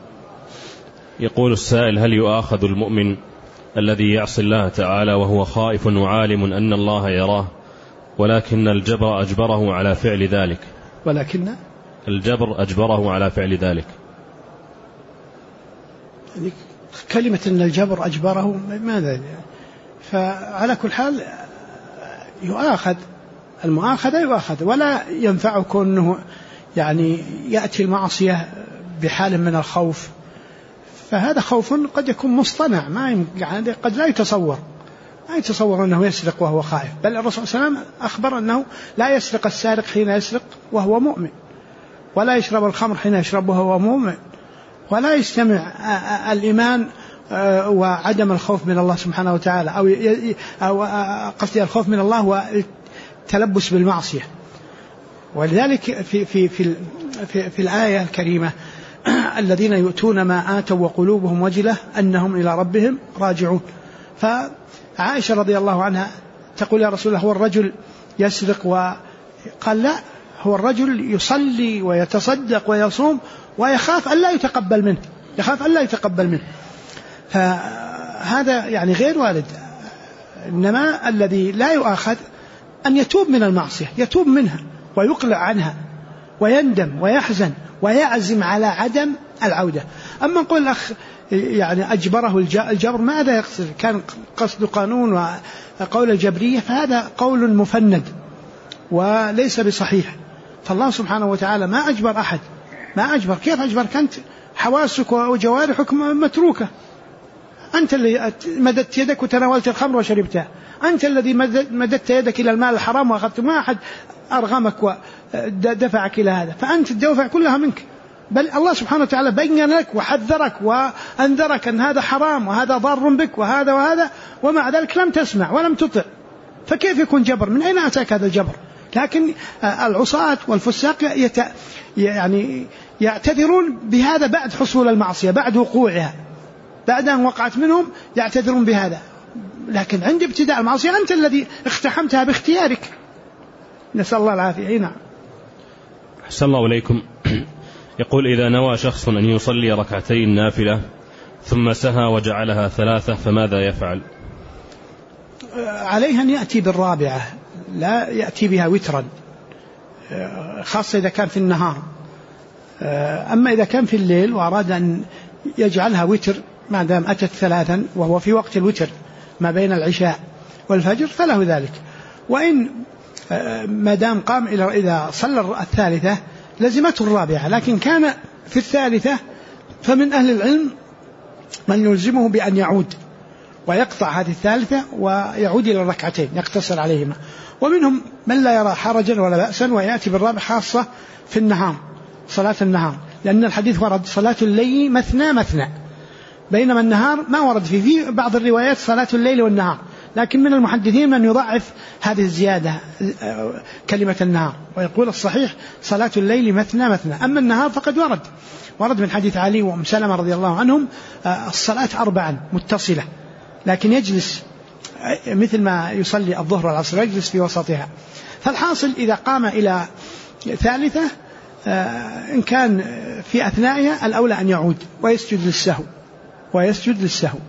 يقول السائل: هل يؤاخذ المؤمن الذي يعصي الله تعالى وهو خائف وعالم أن الله يراه، ولكن الجبر أجبره على فعل ذلك؟ ولكن الجبر أجبره على فعل ذلك. كلمة أن الجبر أجبره ماذا؟ فعلى كل حال يؤاخذ، المؤاخذة يؤاخذ، ولا ينفع كونه يعني يأتي المعصية بحال من الخوف، فهذا خوف قد يكون مصطنع، ما يعني قد لا يتصور أنه يسرق وهو خائف. بل الرسول صلى الله عليه وسلم أخبر أنه لا يسرق السارق حين يسرق وهو مؤمن، ولا يشرب الخمر حين يشرب وهو مؤمن، ولا يجتمع الإيمان وعدم الخوف من الله سبحانه وتعالى، أو قصدي الخوف من الله والتلبس بالمعصية. ولذلك في الآية الكريمة الذين يؤتون ما آتوا وقلوبهم وجلة أنهم إلى ربهم راجعون. فعائشة رضي الله عنها تقول يا رسول الله هو الرجل يسرق؟ وقال لا، هو الرجل يصلي ويتصدق ويصوم ويخاف أن لا يتقبل منه، يخاف أن لا يتقبل منه. فهذا يعني غير والد. إنما الذي لا يؤاخذ أن يتوب من المعصية، يتوب منها ويقلع عنها ويندم ويحزن ويعزم على عدم العودة. أما نقول الأخ يعني أجبره الجبر، ماذا يقصد؟ كان قصد قانون وقول الجبرية، فهذا قول مفند وليس بصحيح. فالله سبحانه وتعالى ما أجبر أحد، ما أجبر. كيف أجبرك أنت؟ حواسك وجوارحك متروكة، أنت اللي مددت يدك وتناولت الخمر وشربتها، أنت الذي مددت يدك إلى المال الحرام وأخذت، ما أحد أرغمك ودفعك إلى هذا، فأنت الدوافع كلها منك. بل الله سبحانه وتعالى بين لك وحذرك وأنذرك أن هذا حرام وهذا ضار بك وهذا، ومع ذلك لم تسمع ولم تطع، فكيف يكون جبر؟ من أين أتاك هذا الجبر؟ لكن العصاة والفساق يعني يعتذرون بهذا بعد حصول المعصية، بعد وقوعها، بعد أن وقعت منهم يعتذرون بهذا. لكن عند ابتداء المعصية أنت الذي اقتحمتها باختيارك، نسأل الله العافية. نعم. أحسن الله إليكم. يقول إذا نوى شخص أن يصلي ركعتين نافلة ثم سهى وجعلها 3 فماذا يفعل؟ عليه أن يأتي بالرابعة، لا يأتي بها وترا، خاصة إذا كان في النهار. أما إذا كان في الليل وأراد أن يجعلها وتر ما دام أتت 3 وهو في وقت الوتر ما بين العشاء والفجر فله ذلك. وإن ما دام قام إذا صلى 3 لزمته الرابعة، لكن كان في 3 فمن أهل العلم من يلزمه بأن يعود ويقطع هذه 3 ويعود إلى الركعتين يقتصر عليهما، ومنهم من لا يرى حرجا ولا بأسا ويأتي بالرابعة، خاصة في النهار، صلاة النهار، لأن الحديث ورد صلاة الليل مثنى، بينما النهار ما ورد في بعض الروايات صلاة الليل والنهار، لكن من المحدثين من يضعف هذه الزيادة كلمة النهار ويقول الصحيح صلاة الليل مثنى. أما النهار فقد ورد من حديث علي وأم سلمة رضي الله عنهم الصلاة 4 متصلة، لكن يجلس مثل ما يصلي الظهر والعصر، يجلس في وسطها. فالحاصل إذا قام إلى 3 إن كان في أثنائها الأولى أن يعود ويسجد للسهو.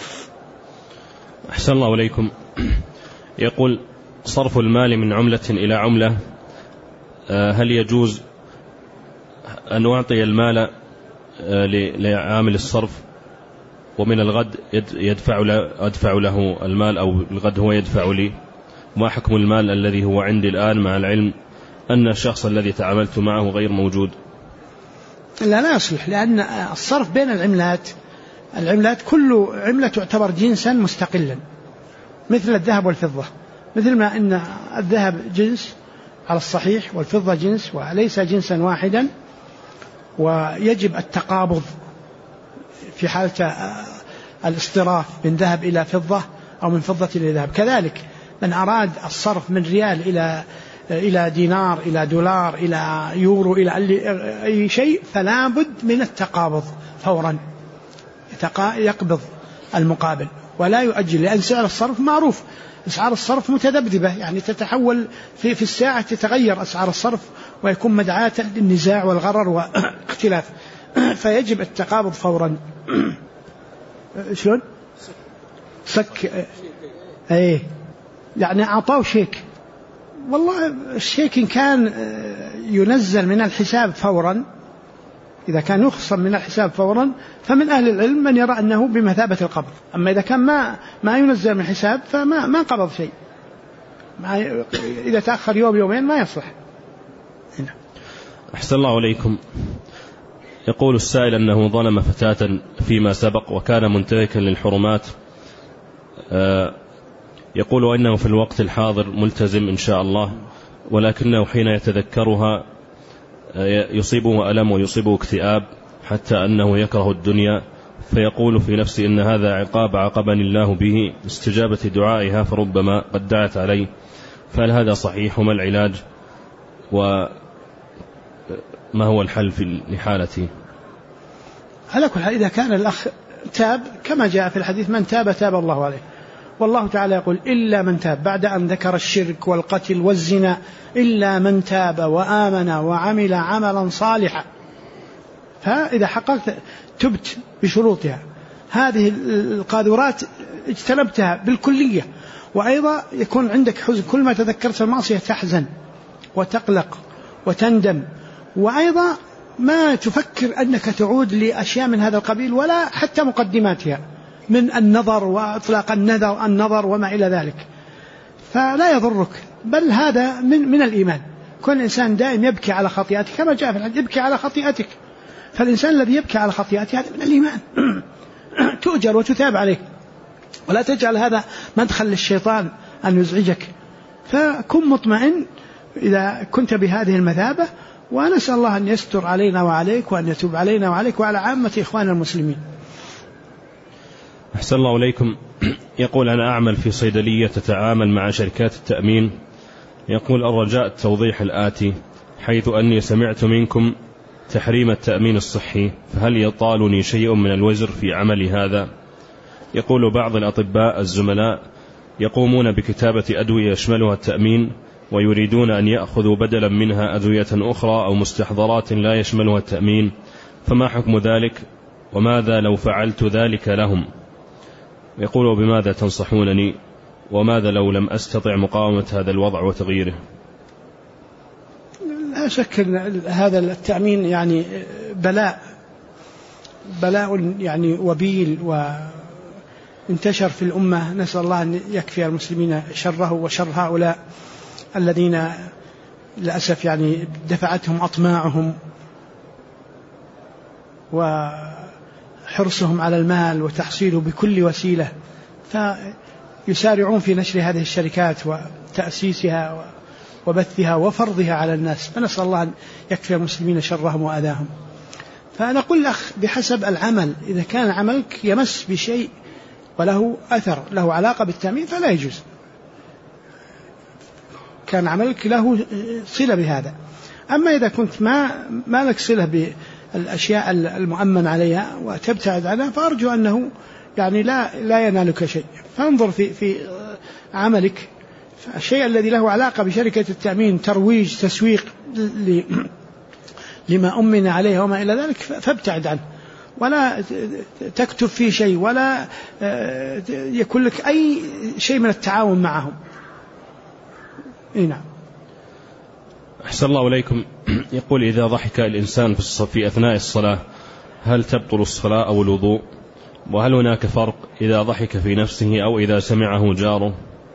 أحسن الله إليكم. يقول صرف المال من عملة إلى عملة، هل يجوز أن أعطي المال لعامل الصرف ومن الغد أدفع له المال، أو الغد هو يدفع لي؟ ما حكم المال الذي هو عندي الآن مع العلم أن الشخص الذي تعاملت معه غير موجود؟ لا يصلح، لأن الصرف بين العملات كل عملة تعتبر جنسا مستقلا، مثل الذهب والفضة، مثل ما أن الذهب جنس على الصحيح والفضة جنس وليس جنسا واحدا، ويجب التقابض في حالة الاصطراف من ذهب إلى فضة أو من فضة إلى ذهب. كذلك من أراد الصرف من ريال إلى دينار إلى دولار إلى يورو إلى أي شيء فلا بد من التقابض فورا، يقبض المقابل ولا يؤجل، لأن سعر الصرف معروف، أسعار الصرف متذبذبة، يعني تتحول في الساعة، تتغير أسعار الصرف ويكون مدعاة للنزاع والغرر واختلاف، فيجب التقابض فورا. شلون؟ سك ايه، يعني أعطاه شيك، والله الشيك إن كان ينزل من الحساب فورا، إذا كان يخصم من الحساب فورا فمن أهل العلم من يرى أنه بمثابة القبض. أما إذا كان ما ينزل من الحساب فما قبض شيء، إذا تأخر يومين ما يصلح. هنا. أحسن الله عليكم. يقول السائل أنه ظلم فتاة فيما سبق وكان منتهكا للحرمات، يقول أنه في الوقت الحاضر ملتزم إن شاء الله، ولكنه حين يتذكرها يصيبه ألم ويصيبه اكتئاب حتى أنه يكره الدنيا فيقول في نفسه إن هذا عقاب عاقبني الله به استجابة دعائها فربما قد دعت عليه، فهل هذا صحيح وما العلاج وما هو الحل في حالته؟ على كل حال إذا كان الأخ تاب كما جاء في الحديث من تاب تاب الله عليه، والله تعالى يقول إلا من تاب بعد أن ذكر الشرك والقتل والزنا إلا من تاب وآمن وعمل عملا صالحا. فإذا حققت تبت بشروطها هذه القاذورات اجتنبتها بالكلية، وأيضا يكون عندك حزن كل ما تذكرت المعصية تحزن وتقلق وتندم، وأيضا ما تفكر أنك تعود لأشياء من هذا القبيل ولا حتى مقدماتها من النظر وإطلاق النظر وما إلى ذلك، فلا يضرك، بل هذا من الإيمان. كل إنسان دائم يبكي على خطيئته كما جاء في الحديث يبكي على خطيئتك، فالإنسان الذي يبكي على خطيئته هذا من الإيمان تؤجر وتثاب عليه، ولا تجعل هذا مدخل للشيطان أن يزعجك، فكن مطمئن إذا كنت بهذه المثابة، ونسأل الله أن يستر علينا وعليك وأن يتوب علينا وعليك وعلى عامة إخوان المسلمين. أحسن الله إليكم. يقول أنا أعمل في صيدلية تتعامل مع شركات التأمين، يقول الرجاء التوضيح الآتي، حيث أني سمعت منكم تحريم التأمين الصحي، فهل يطالني شيء من الوزر في عملي هذا؟ يقول بعض الأطباء الزملاء يقومون بكتابة أدوية يشملها التأمين ويريدون أن يأخذوا بدلا منها أدوية أخرى أو مستحضرات لا يشملها التأمين، فما حكم ذلك وماذا لو فعلت ذلك لهم؟ يقول وبماذا تنصحونني وماذا لو لم أستطع مقاومة هذا الوضع وتغييره؟ لا شك أن هذا التأمين يعني بلاء يعني وبيل وانتشر في الأمة، نسأل الله أن يكفي المسلمين شره وشر هؤلاء الذين للأسف يعني دفعتهم أطماعهم وحرصهم على المال وتحصيله بكل وسيلة، فيسارعون في نشر هذه الشركات وتأسيسها وبثها وفرضها على الناس، فنسأل الله أن يكفي المسلمين شرهم وأذاهم. فنقول الأخ بحسب العمل، إذا كان عملك يمس بشيء وله أثر له علاقة بالتأمين فلا يجوز، كان عملك له صلة بهذا. أما إذا كنت ما لك صلة بالأشياء المؤمن عليها وتبتعد عنها، فأرجو أنه يعني لا ينالك شيء. فانظر في عملك الشيء الذي له علاقة بشركة التأمين، ترويج تسويق لما أمن عليه وما إلى ذلك، فابتعد عنه ولا تكتب فيه شيء ولا يكون لك أي شيء من التعاون معهم. نعم. أحسن الله إليكم. يقول إذا ضحك الإنسان في أثناء الصلاة هل تبطل الصلاة أو الوضوء؟ وهل هناك فرق إذا ضحك في نفسه أو إذا سمعه جاره؟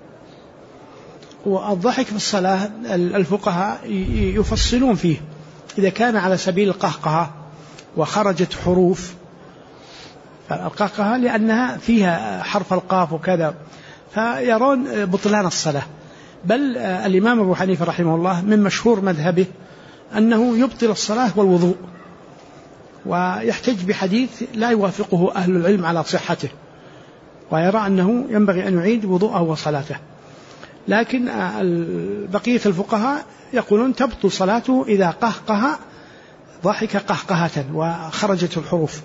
والضحك في الصلاة الفقهاء يفصلون فيه، إذا كان على سبيل القهقهة وخرجت حروف، القهقهة لأنها فيها حرف القاف وكذا، فيرون بطلان الصلاة. بل الإمام أبو حنيفة رحمه الله من مشهور مذهبه أنه يبطل الصلاة والوضوء، ويحتج بحديث لا يوافقه أهل العلم على صحته، ويرى أنه ينبغي أن يعيد وضوءه وصلاته. لكن بقية الفقهاء يقولون تبطل صلاته إذا قهقه ضحك قهقهة وخرجت الحروف.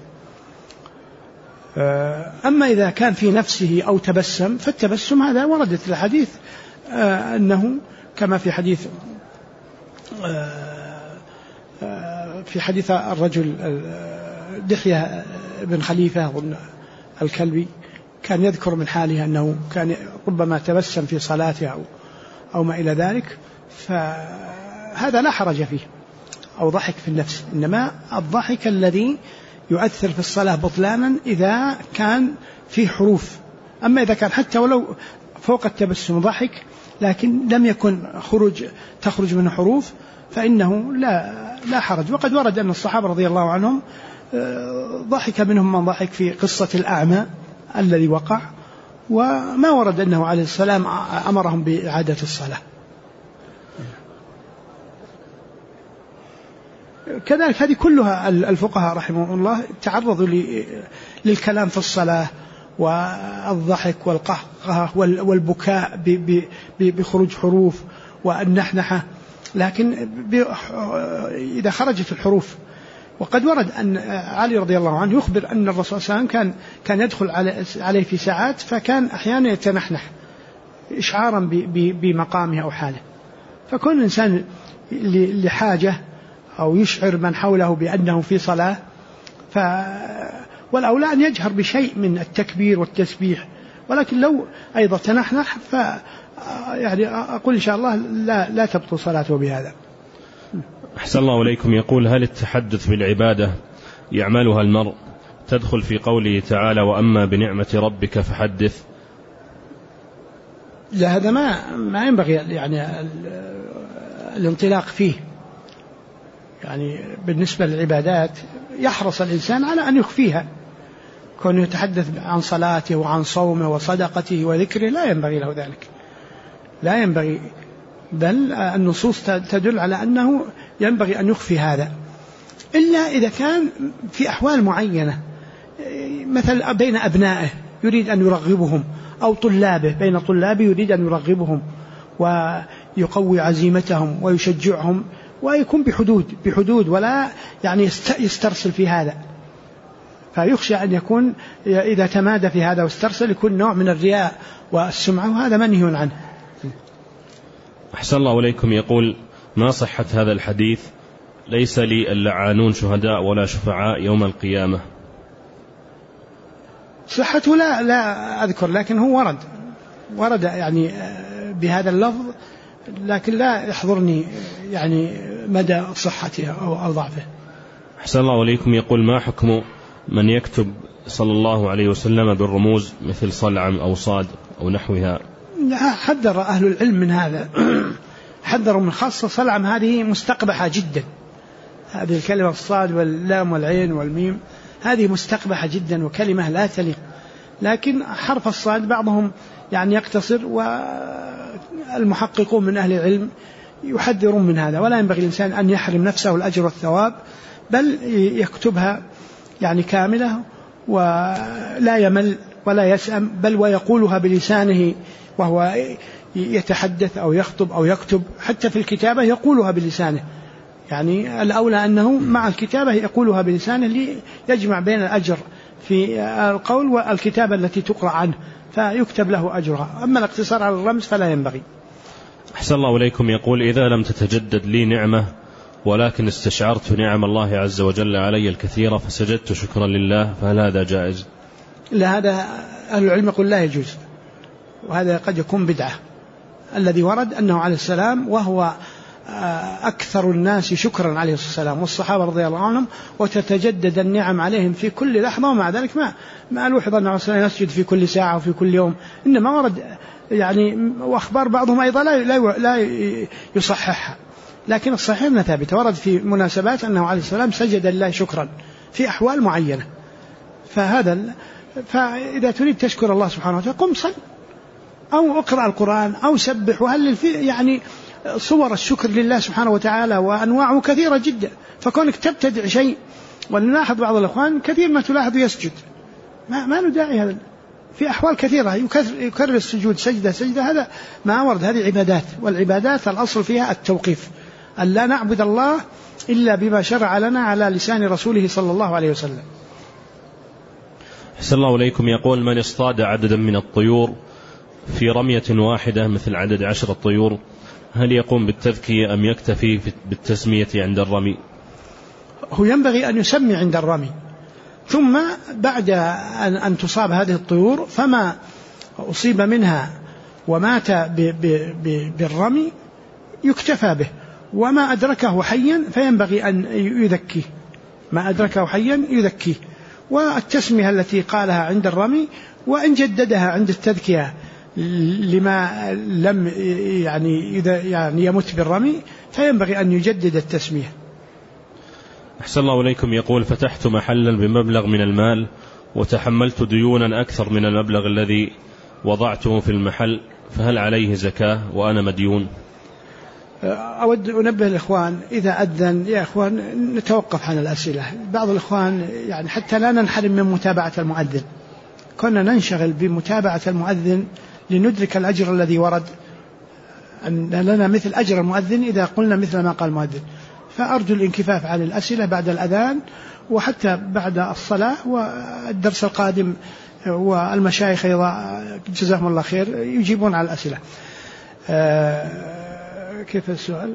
أما إذا كان في نفسه أو تبسم، فالتبسم هذا وردت الحديث أنه كما في حديث الرجل دحية بن خليفة الكلبي كان يذكر من حاله أنه كان ربما تبسم في صلاته أو ما إلى ذلك، فهذا لا حرج فيه، أو ضحك في النفس. إنما الضحك الذي يؤثر في الصلاة بطلانا إذا كان فيه حروف. أما إذا كان حتى ولو فوق التبسم ضحك لكن لم يكن تخرج منه حروف فإنه لا حرج. وقد ورد أن الصحابة رضي الله عنهم ضحك منهم من ضحك في قصة الأعمى الذي وقع، وما ورد أنه عليه السلام أمرهم بإعادة الصلاة. كذلك هذه كلها الفقهاء رحمه الله تعرضوا للكلام في الصلاة والضحك والقهقه والبكاء بخروج حروف والنحنحة، لكن إذا خرجت الحروف. وقد ورد أن علي رضي الله عنه يخبر أن الرسول صلى الله عليه وسلم كان يدخل عليه في ساعات فكان أحيانا يتنحنح إشعارا بمقامه أو حاله. فكل إنسان لحاجة أو يشعر من حوله بأنه في صلاة والأولى أن يجهر بشيء من التكبير والتسبيح، ولكن لو أيضا تنحنح يعني أقول إن شاء الله لا تبطل صلاته بهذا. أحسن الله إليكم. يقول: هل التحدث بالعبادة يعملها المرء تدخل في قوله تعالى: وأما بنعمة ربك فحدث؟ لا، هذا ما ينبغي يعني الانطلاق فيه. يعني بالنسبة للعبادات يحرص الإنسان على أن يخفيها، كونه يتحدث عن صلاته وعن صومه وصدقته وذكره لا ينبغي له ذلك، لا ينبغي، بل النصوص تدل على أنه ينبغي أن يخفي هذا، إلا إذا كان في أحوال معينة، مثل بين أبنائه يريد أن يرغبهم، أو طلابه بين طلابه يريد أن يرغبهم ويقوي عزيمتهم ويشجعهم، ويكون بحدود ولا يعني يسترسل في هذا. فيخشى أن يكون إذا تمادى في هذا واسترسل يكون نوع من الرياء والسمعة، وهذا منهي عنه. أحسن الله إليكم. يقول: ما صحة هذا الحديث: ليس لي اللعانون شهداء ولا شفعاء يوم القيامة؟ صحته لا أذكر، لكن هو ورد يعني بهذا اللفظ، لكن لا يحضرني يعني مدى صحته أو ضعفه. أحسن الله إليكم. يقول: ما حكم من يكتب صلى الله عليه وسلم بالرموز مثل صلعم أو صاد أو نحوها؟ حذر أهل العلم من هذا، حذروا من خاصة صلعم، هذه مستقبحة جدا، هذه الكلمة الصاد واللام والعين والميم هذه مستقبحة جدا وكلمة لا تليق. لكن حرف الصاد بعضهم يعني يقتصر، والمحققون من أهل العلم يحذرون من هذا، ولا ينبغي الإنسان أن يحرم نفسه الأجر والثواب، بل يكتبها يعني كاملة ولا يمل ولا يسأم، بل ويقولها بلسانه وهو يتحدث أو يخطب أو يكتب، حتى في الكتابة يقولها بلسانه، يعني الأولى أنه مع الكتابة يقولها بلسانه ليجمع بين الأجر في القول والكتابة التي تقرأ عنه، فيكتب له أجرها. أما الاقتصار على الرمز فلا ينبغي. أحسن الله إليكم. يقول: إذا لم تتجدد لي نعمة ولكن استشعرت نعم الله عز وجل علي الكثيرة فسجدت شكرا لله، فهل هذا جائز؟ لا، هذا أهل العلم يقول لا يجوز، وهذا قد يكون بدعة. الذي ورد أنه عليه السلام وهو أكثر الناس شكرا عليه السلام والصحابة رضي الله عنهم، وتتجدد النعم عليهم في كل لحظة، ومع ذلك ما ألوحظ أنه عليه السلام يسجد في كل ساعة وفي كل يوم، إنما ورد يعني وأخبار بعضهم أيضا لا يصححها، لكن الصحيح أنها ثابتة. ورد في مناسبات أنه عليه السلام سجد لله شكرا في أحوال معينة. فإذا تريد تشكر الله سبحانه وتعالى قم صل أو اقرأ القرآن أو سبح، وهل يعني صور الشكر لله سبحانه وتعالى وأنواعه كثيرة جدا، فكونك تبتدع شيء. ونلاحظ بعض الأخوان كثير ما تلاحظ يسجد، ما له داعي، هذا في أحوال كثيرة يكرر السجود سجدة، هذا ما ورد. هذه عبادات، والعبادات الأصل فيها التوقيف، أن لا نعبد الله إلا بما شرع لنا على لسان رسوله صلى الله عليه وسلم. أحسن الله إليكم. يقول: من اصطاد عددا من الطيور في رمية واحدة مثل عدد 10 طيور، هل يقوم بالتذكية أم يكتفي بالتسمية عند الرمي؟ هو ينبغي أن يسمي عند الرمي، ثم بعد أن تصاب هذه الطيور فما أصيب منها ومات بالرمي يكتفى به، وما أدركه حيا فينبغي أن يذكيه، ما أدركه حيا يذكيه. والتسمية التي قالها عند الرمي، وإن جددها عند التذكية لما لم يعني يمت بالرمي فينبغي أن يجدد التسمية. أحسن الله إليكم. يقول: فتحت محلا بمبلغ من المال وتحملت ديونا أكثر من المبلغ الذي وضعته في المحل، فهل عليه زكاة وأنا مديون؟ أود أنبه الإخوان إذا أذن يا إخوان نتوقف عن الأسئلة. بعض الإخوان يعني حتى لا ننحرم من متابعة المؤذن، كنا ننشغل بمتابعة المؤذن لندرك الأجر الذي ورد، أن لنا مثل أجر المؤذن إذا قلنا مثل ما قال المؤذن. فأرجو الانكفاف عن الأسئلة بعد الأذان وحتى بعد الصلاة، والدرس القادم والمشايخ أيضا جزاهم الله خير يجيبون على الأسئلة. كيف السؤال؟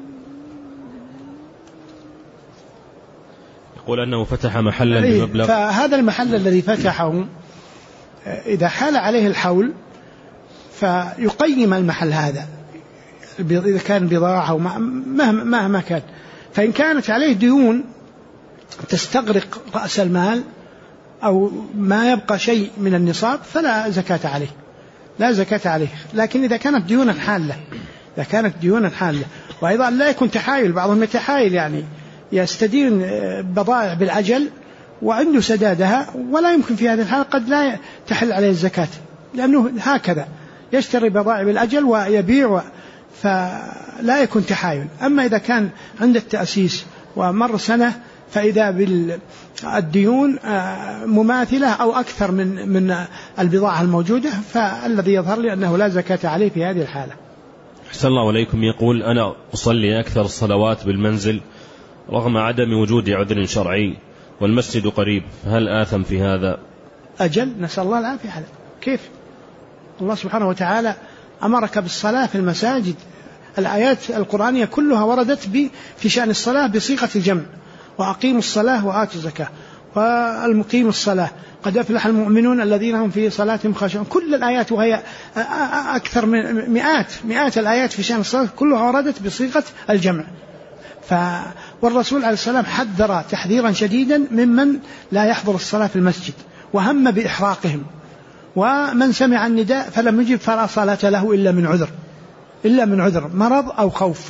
يقول أنه فتح محلا بمبلغ، فهذا المحل الذي فتحه إذا حال عليه الحول فيقيم المحل هذا إذا كان بضاعة مهما كان، فإن كانت عليه ديون تستغرق رأس المال أو ما يبقى شيء من النصاب فلا زكاة عليه، لا زكاة عليه. لكن إذا كانت ديونا حالة، وأيضا لا يكون تحايل، بعضهم يتحايل يعني يستدين بضائع بالأجل وعنده سدادها، ولا يمكن في هذه الحالة قد لا تحل عليه الزكاة، لأنه هكذا يشتري بضائع بالأجل ويبيع، فلا يكون تحايل. أما إذا كان عند التأسيس ومر سنة فإذا بالديون مماثلة أو أكثر من البضاعة الموجودة، فالذي يظهر لي أنه لا زكاة عليه في هذه الحالة. أحسن الله عليكم. يقول أنا أصلي أكثر الصلوات بالمنزل رغم عدم وجود عذر شرعي والمسجد قريب، هل آثم في هذا؟ أجل، نسأل الله العافية. كيف؟ الله سبحانه وتعالى أمرك بالصلاة في المساجد. الآيات القرآنية كلها وردت في شأن الصلاة بصيغة الجمع، وأقيموا الصلاة وآتوا الزكاة والمقيم الصلاة قد أفلح المؤمنون الذين هم في صلاتهم خاشعون. كل الآيات، وهي أكثر من مئات الآيات في شأن الصلاة كلها وردت بصيغة الجمع. والرسول عليه السلام حذر تحذيرا شديدا ممن لا يحضر الصلاة في المسجد وهم بإحراقهم، ومن سمع النداء فلم يجب فلا صلاة له إلا من عذر مرض أو خوف.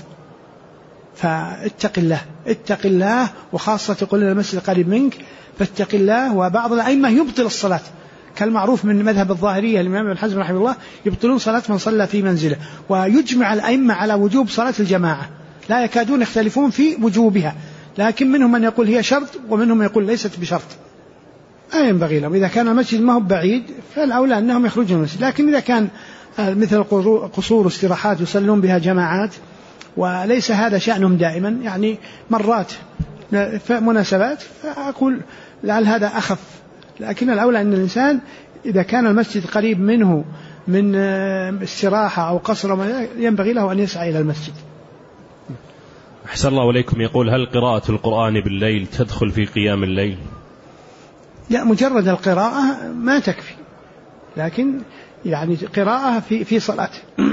فاتق الله وخاصة قل المسجد قريب منك فاتق الله. وبعض الأئمة يبطل الصلاة كالمعروف من مذهب الظاهرية الإمام ابن حزم رحمه الله، يبطلون صلاة من صلى في منزله. ويجمع الأئمة على وجوب صلاة الجماعة، لا يكادون يختلفون في وجوبها، لكن منهم من يقول هي شرط ومنهم من يقول ليست بشرط. ينبغي لهم إذا كان المسجد ما هو بعيد فالأولى أنهم يخرجون من المسجد، لكن إذا كان مثل قصور واستراحات يصلون بها جماعات وليس هذا شأنهم دائما، يعني مرات مناسبات، فأقول لعل هذا أخف. لكن الأولى أن الإنسان إذا كان المسجد قريب منه من استراحة أو قصر ينبغي له أن يسعى إلى المسجد. أحسن الله عليكم. يقول هل قراءة القرآن بالليل تدخل في قيام الليل؟ لا، مجرد القراءة ما تكفي، لكن يعني قراءة في صلاة.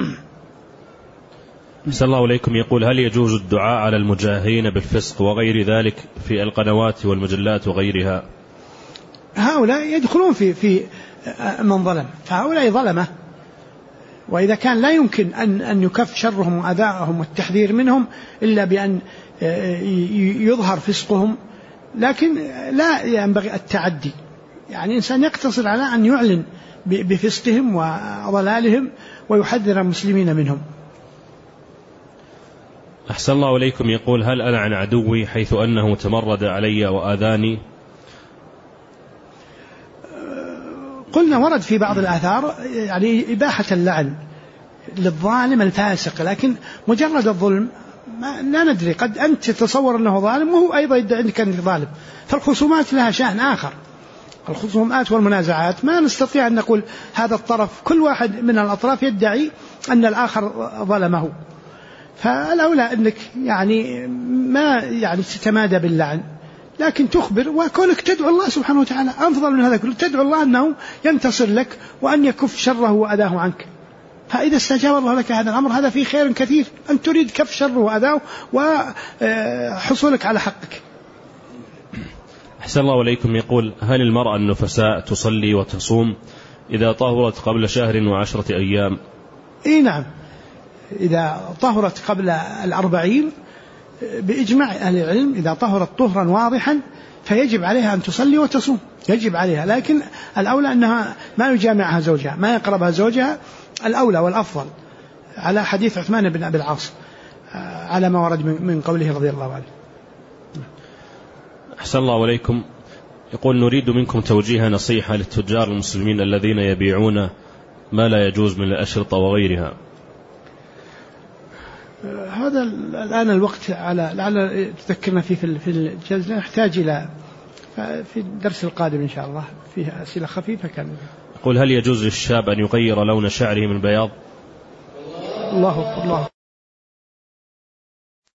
أحسن الله عليكم. يقول هل يجوز الدعاء على المجاهرين بالفسق وغير ذلك في القنوات والمجلات وغيرها؟ هؤلاء يدخلون في من ظلم، فهؤلاء ظلمة، وإذا كان لا يمكن أن يكف شرهم وأذاهم والتحذير منهم إلا بأن يظهر فسقهم، لكن لا ينبغي التعدي. يعني إنسان يقتصر على أن يعلن بفسقهم وضلالهم ويحذر المسلمين منهم. أحسن الله عليكم. يقول هل أنا عن عدوي حيث أنه تمرد علي وآذاني؟ قلنا ورد في بعض الآثار يعني إباحة اللعن للظالم الفاسق، لكن مجرد الظلم لا ندري، قد أنت تتصور أنه ظالم وهو أيضا يدعي أنك أنت ظالم. فالخصومات لها شأن آخر، الخصومات والمنازعات ما نستطيع أن نقول هذا الطرف، كل واحد من الأطراف يدعي أن الآخر ظلمه، فالأولى أنك يعني ما يعني تتمادى باللعن، لكن تخبر، وكونك تدعو الله سبحانه وتعالى أفضل من هذا كله. تدعو الله أنه ينتصر لك وأن يكف شره وأذاه عنك، فإذا استجاب الله لك هذا الأمر هذا فيه خير كثير، أن تريد كف شره وأذاه وحصولك على حقك. أحسن الله عليكم. يقول هل المرأة النفساء تصلي وتصوم إذا طهرت قبل 1 شهر و10 أيام؟ نعم، إذا طهرت قبل 40 بإجماع أهل العلم إذا طهرت طهرا واضحا فيجب عليها أن تصلي وتصوم، يجب عليها، لكن الأولى أنها ما يجامعها زوجها، ما يقربها زوجها، الأولى والأفضل على حديث عثمان بن أبي العاص على ما ورد من قوله رضي الله عنه. أحسن الله عليكم. يقول نريد منكم توجيه نصيحة للتجار المسلمين الذين يبيعون ما لا يجوز من الأشرطة وغيرها. هذا الآن الوقت لعل تذكرنا فيه في الجلسة، نحتاج إلى في الدرس القادم إن شاء الله فيه أسئلة خفيفة كان. يقول هل يجوز للشاب أن يغير لون شعره من بياض؟ الله